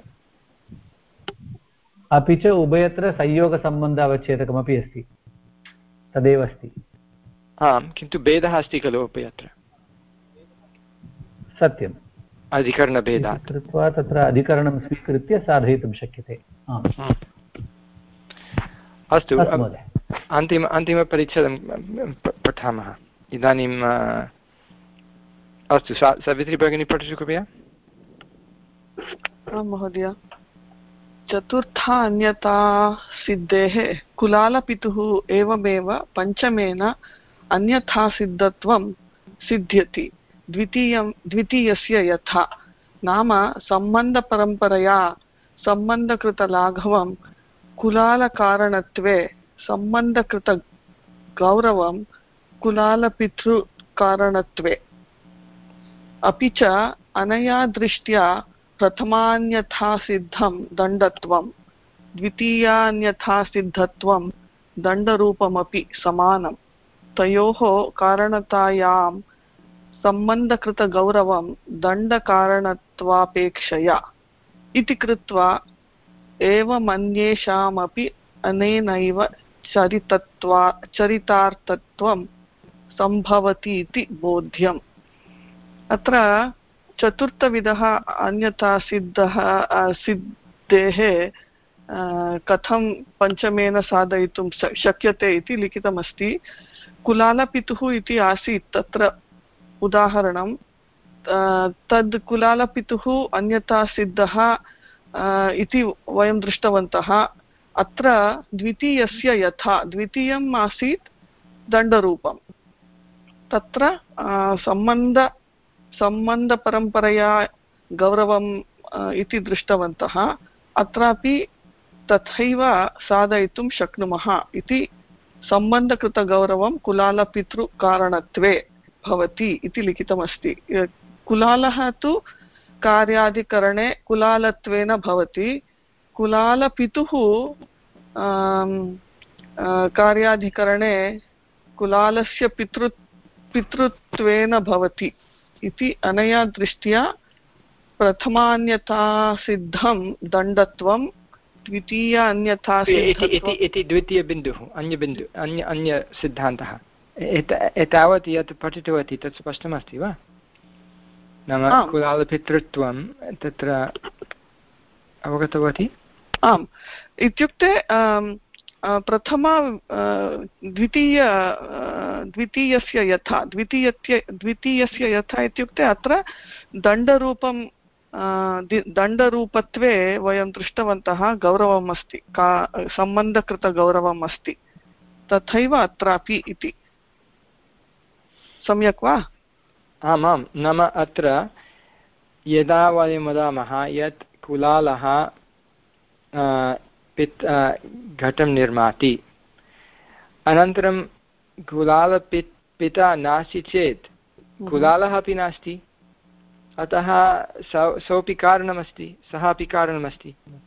अपि च उभयत्र संयोगसम्बन्धावच्छेदकमपि अस्ति, तदेव अस्ति। आम्, किन्तु भेदः अस्ति खलु उभयत्र। सत्यम्, अधिकरणभेदात् कृत्वा तत्र अधिकरणं स्वीकृत्य साधयितुं शक्यते। अस्तु, अन्तिम अन्तिमपरिच्छेदं पठामः इदानीम्। अस्तु, सावित्री भगिनी पठतु कृपया। आं महोदय, चतुर्था अन्यता सिद्धेः कुलालपितुः एवमेव पञ्चमेन अन्यथा सिद्धत्वं सिद्ध्यति। द्वितीयं द्वितीयस्य यथा नाम सम्बन्धपरम्परया सम्बन्धकृतलाघवं कुलालकारणत्वे सम्बन्धकृतगौरवं कुलालपितृकारणत्वे, अपि च अनया दृष्ट्या प्रथमान्यथा सिद्धं दण्डत्वं, द्वितीयान्यथा सिद्धत्वं दण्डरूपमपि समानं तयोः कारणतायां सम्बन्धकृतगौरवं दण्डकारणत्वापेक्षया इति कृत्वा एवमन्येषामपि अनेनैव चरितत्वा चरितार्थत्वं सम्भवति इति बोध्यम्। अत्र चतुर्थविधः अन्यथा सिद्धः सिद्धेः कथं पञ्चमेन साधयितुं शक्यते इति लिखितमस्ति। कुलालपितुः इति आसीत् तत्र उदाहरणं, तद् कुलालपितुः अन्यथा सिद्धः इति वयं दृष्टवन्तः। अत्र द्वितीयस्य यथा द्वितीयम् आसीत् दण्डरूपं, तत्र सम्बन्ध सम्बन्धपरम्परया गौरवम् इति दृष्टवन्तः। अत्रापि तथैव साधयितुं शक्नुमः इति सम्बन्धकृतगौरवं कुलालपितृकारणत्वे भवति इति लिखितमस्ति। कुलालः तु कार्याधिकरणे कुलालत्वेन भवति, कुलालपितुः कार्याधिकरणे कुलालस्य पितृ पितृत्वेन भवति इति अनया दृष्ट्या प्रथमान्यथासिद्धं दण्डत्वं द्वितीय अन्यथासिद्धत्वम् इति द्वितीयबिन्दुः अन्यबिन्दु अन्य अन्यसिद्धान्तः। एतावत् यत् पठितवती तत् स्पष्टमस्ति वा? नाम कुलालपितृत्वं तत्र अवगतवती? आम्, इत्युक्ते प्रथम द्वितीय द्वितीयस्य यथा द्वितीयस्य द्वितीयस्य यथा इत्युक्ते अत्र दण्डरूपं दण्डरूपत्वे वयं दृष्टवन्तः गौरवम् अस्ति, का सम्बन्धकृतगौरवम् अस्ति, तथैव अत्रापि इति। सम्यक् वा? आमां, नाम अत्र यदा वयं वदामः यत् कुलालः पित् घटं निर्माति, अनन्तरं कुलालपित् पिता नास्ति चेत् कुलालः अपि नास्ति, अतः सोऽपि कारणमस्ति, सः अपि कारणमस्ति।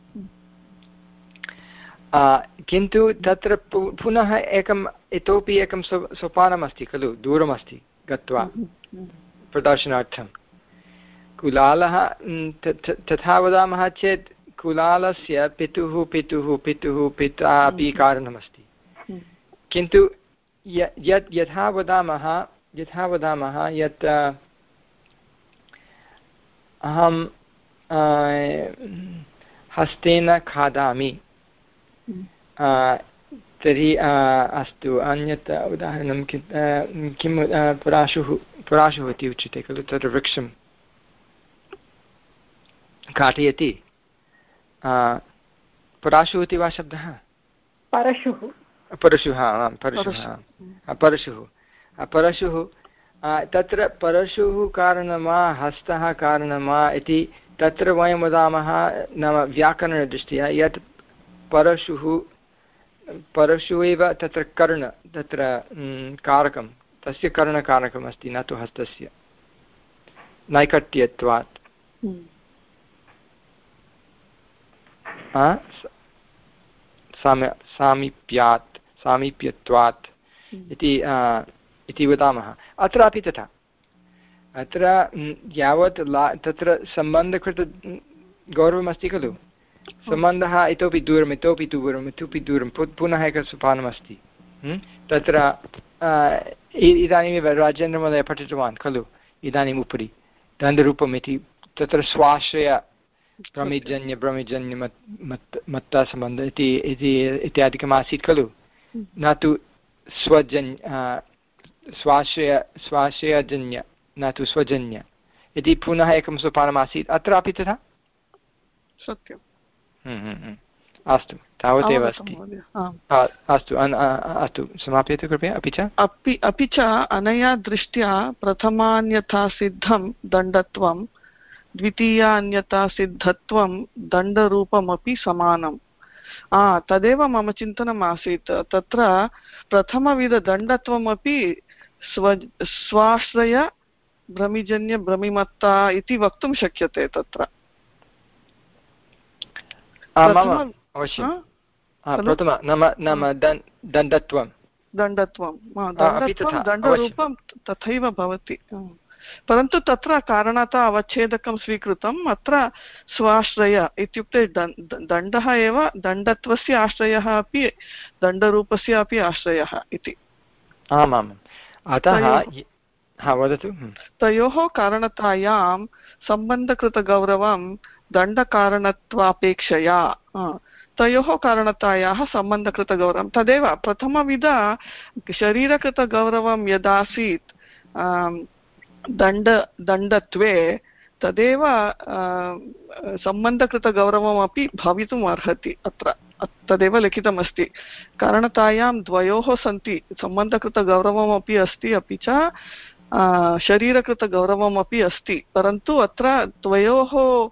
किन्तु तत्र पुनः एकम् इतोपि एकं सो सोपानमस्ति खलु, दूरमस्ति गत्वा प्रदर्शनार्थं। कुलालः तथा वदामः चेत् कुलालस्य पितुः पितुः पितुः पिता अपि कारणमस्ति। किन्तु यत् यथा वदामः यथा वदामः यत् अहं हस्तेन खादामि, तर्हि अस्तु, अन्यत् उदाहरणं किं पराशुः पराशुः इति उच्यते खलु, तत्र वृक्षं काटयति। पराशुः इति वा शब्दः? परशुः परशुः परशुः परशुः परशुः तत्र परशुः कारणं वा हस्तः कारणं वा इति तत्र वयं वदामः, नाम व्याकरणदृष्ट्या यत् परशुः परशुः एव तत्र कर्ण तत्र कारकं, तस्य कर्णकारकम् अस्ति, न तु हस्तस्य, नैकट्यत्वात्। साम्य सामीप्यात् सामीप्यत्वात् इति इति वदामः। अत्रापि तथा, अत्र यावत् ला तत्र सम्बन्धकृतगौरवमस्ति खलु, सम्बन्धः इतोपि दूरम् इतोपि दूरम् इतोपि दूरं पुनः एकं सोपानमस्ति। तत्र इदानीमेव राजेन्द्रमहोदयः पठितवान् खलु, इदानीम् उपरि दण्डरूपम् इति, तत्र स्वाश्रय भ्रमिजन्य भ्रमिजन्य मत् मत् मत्तासम्बन्ध इति इत्यादिकम् आसीत् खलु, न तु स्वजन्य स्वाश्रय स्वाश्रयजन्य न तु स्वजन्य इति पुनः एकं सोपानमासीत्। अत्रापि तथा सत्यम्। अस्तु, तावदेव अस्ति। अस्तु अस्तु समाप्यते कृपया। अपि च अपि अपि च अनया दृष्ट्या प्रथमान्यथासिद्धं दण्डत्वं द्वितीयान्यथासिद्धत्वं दण्डरूपमपि समानम्। तदेव मम चिन्तनम् आसीत्, तत्र प्रथमविधदण्डत्वमपि स्व स्वाश्रय भ्रमिजन्य भ्रमिमत्ता इति वक्तुं शक्यते। तत्र अवश्यम् प्रथम नाम नाम दण्डत्वं दण्डत्वं दण्डत्वं दण्डरूपं तथैव भवति परन्तु तत्र कारणतः अवच्छेदकं स्वीकृतम् अत्र स्वाश्रय इत्युक्ते दण्डः एव दण्डत्वस्य आश्रयः अपि दण्डरूपस्य अपि आश्रयः इति आमाम् अतः वदतु तयोः कारणतायां सम्बन्धकृतगौरवं दण्डकारणत्वापेक्षया तयोः कारणतायाः सम्बन्धकृतगौरवं तदेव प्रथमविध शरीरकृतगौरवं यदासीत् दण्ड दण्डत्वे तदेव सम्बन्धकृतगौरवमपि भवितुम् अर्हति अत्र तदेव लिखितमस्ति कारणतायां द्वयोः सन्ति सम्बन्धकृतगौरवमपि अस्ति अपि च शरीरकृतगौरवमपि अस्ति परन्तु अत्र द्वयोः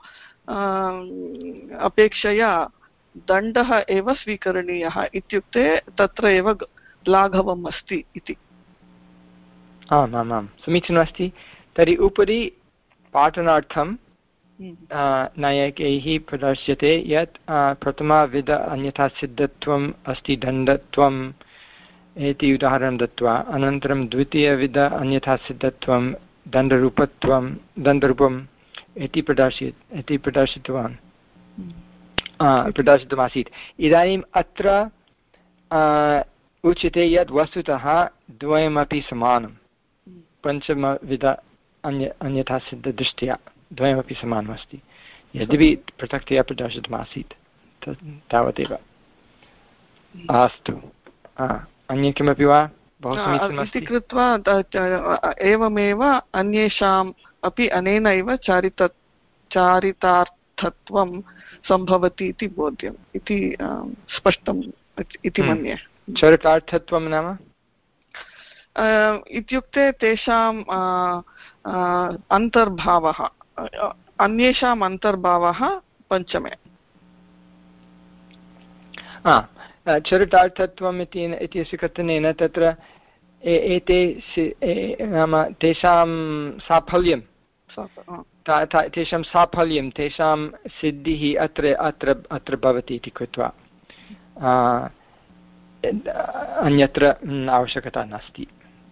अपेक्षया दण्डः एव स्वीकरणीयः इत्युक्ते तत्र एव लाघवम् अस्ति इति आम् आम् आं समीचीनमस्ति तर्हि उपरि पाठनार्थं नायकैः प्रदर्श्यते यत् प्रथमविध अन्यथा सिद्धत्वम् अस्ति दण्डत्वम् इति उदाहरणं दत्वा अनन्तरं द्वितीयविध अन्यथा सिद्धत्वं दण्डरूपत्वं दण्डरूपम् इति प्रदर्शि इति प्रदर्शितवान् प्रदर्शितमासीत् इदानीम् अत्र उच्यते यत् वस्तुतः द्वयमपि समानं पञ्चमविध अन्य अन्यथा सिद्धदृष्ट्या द्वयमपि समानमस्ति यद्यपि पृथक्तया प्रदर्शितमासीत् तावदेव अस्तु अन्य किमपि वा बहु समीचीनमस्ति कृत्वा एवमेव अन्येषाम् अपि अनेनैव चारित चारितार्थत्वं सम्भवति इति बोध्यम् इति स्पष्टम् इति मन्ये चरितार्थत्वं नाम इत्युक्ते तेषाम् अन्तर्भावः अन्येषाम् अन्तर्भावः पञ्चमे चरितार्थत्वम् इति इत्यस्य कथनेन तत्र एते नाम तेषां साफल्यं तेषां साफल्यं तेषां सिद्धिः अत्र अत्र अत्र भवति इति कृत्वा अन्यत्र आवश्यकता नास्ति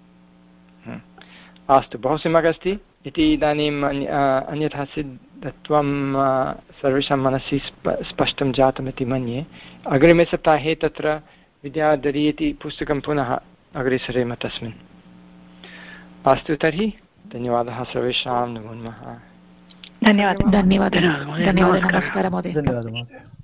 अस्तु बहु सम्यक् अस्ति इति इदानीम् अन्यथा सिद्धत्वं सर्वेषां मनसि स्पष्टं जातमिति मन्ये अग्रिमे सप्ताहे तत्र विद्याधरी इति पुस्तकं पुनः अग्रे सरेम तस्मिन् अस्तु तर्हि धन्यवादः सर्वेषां नमो नमः धन्यवादः धन्यवादः नमस्कारः महोदय धन्यवादः महोदय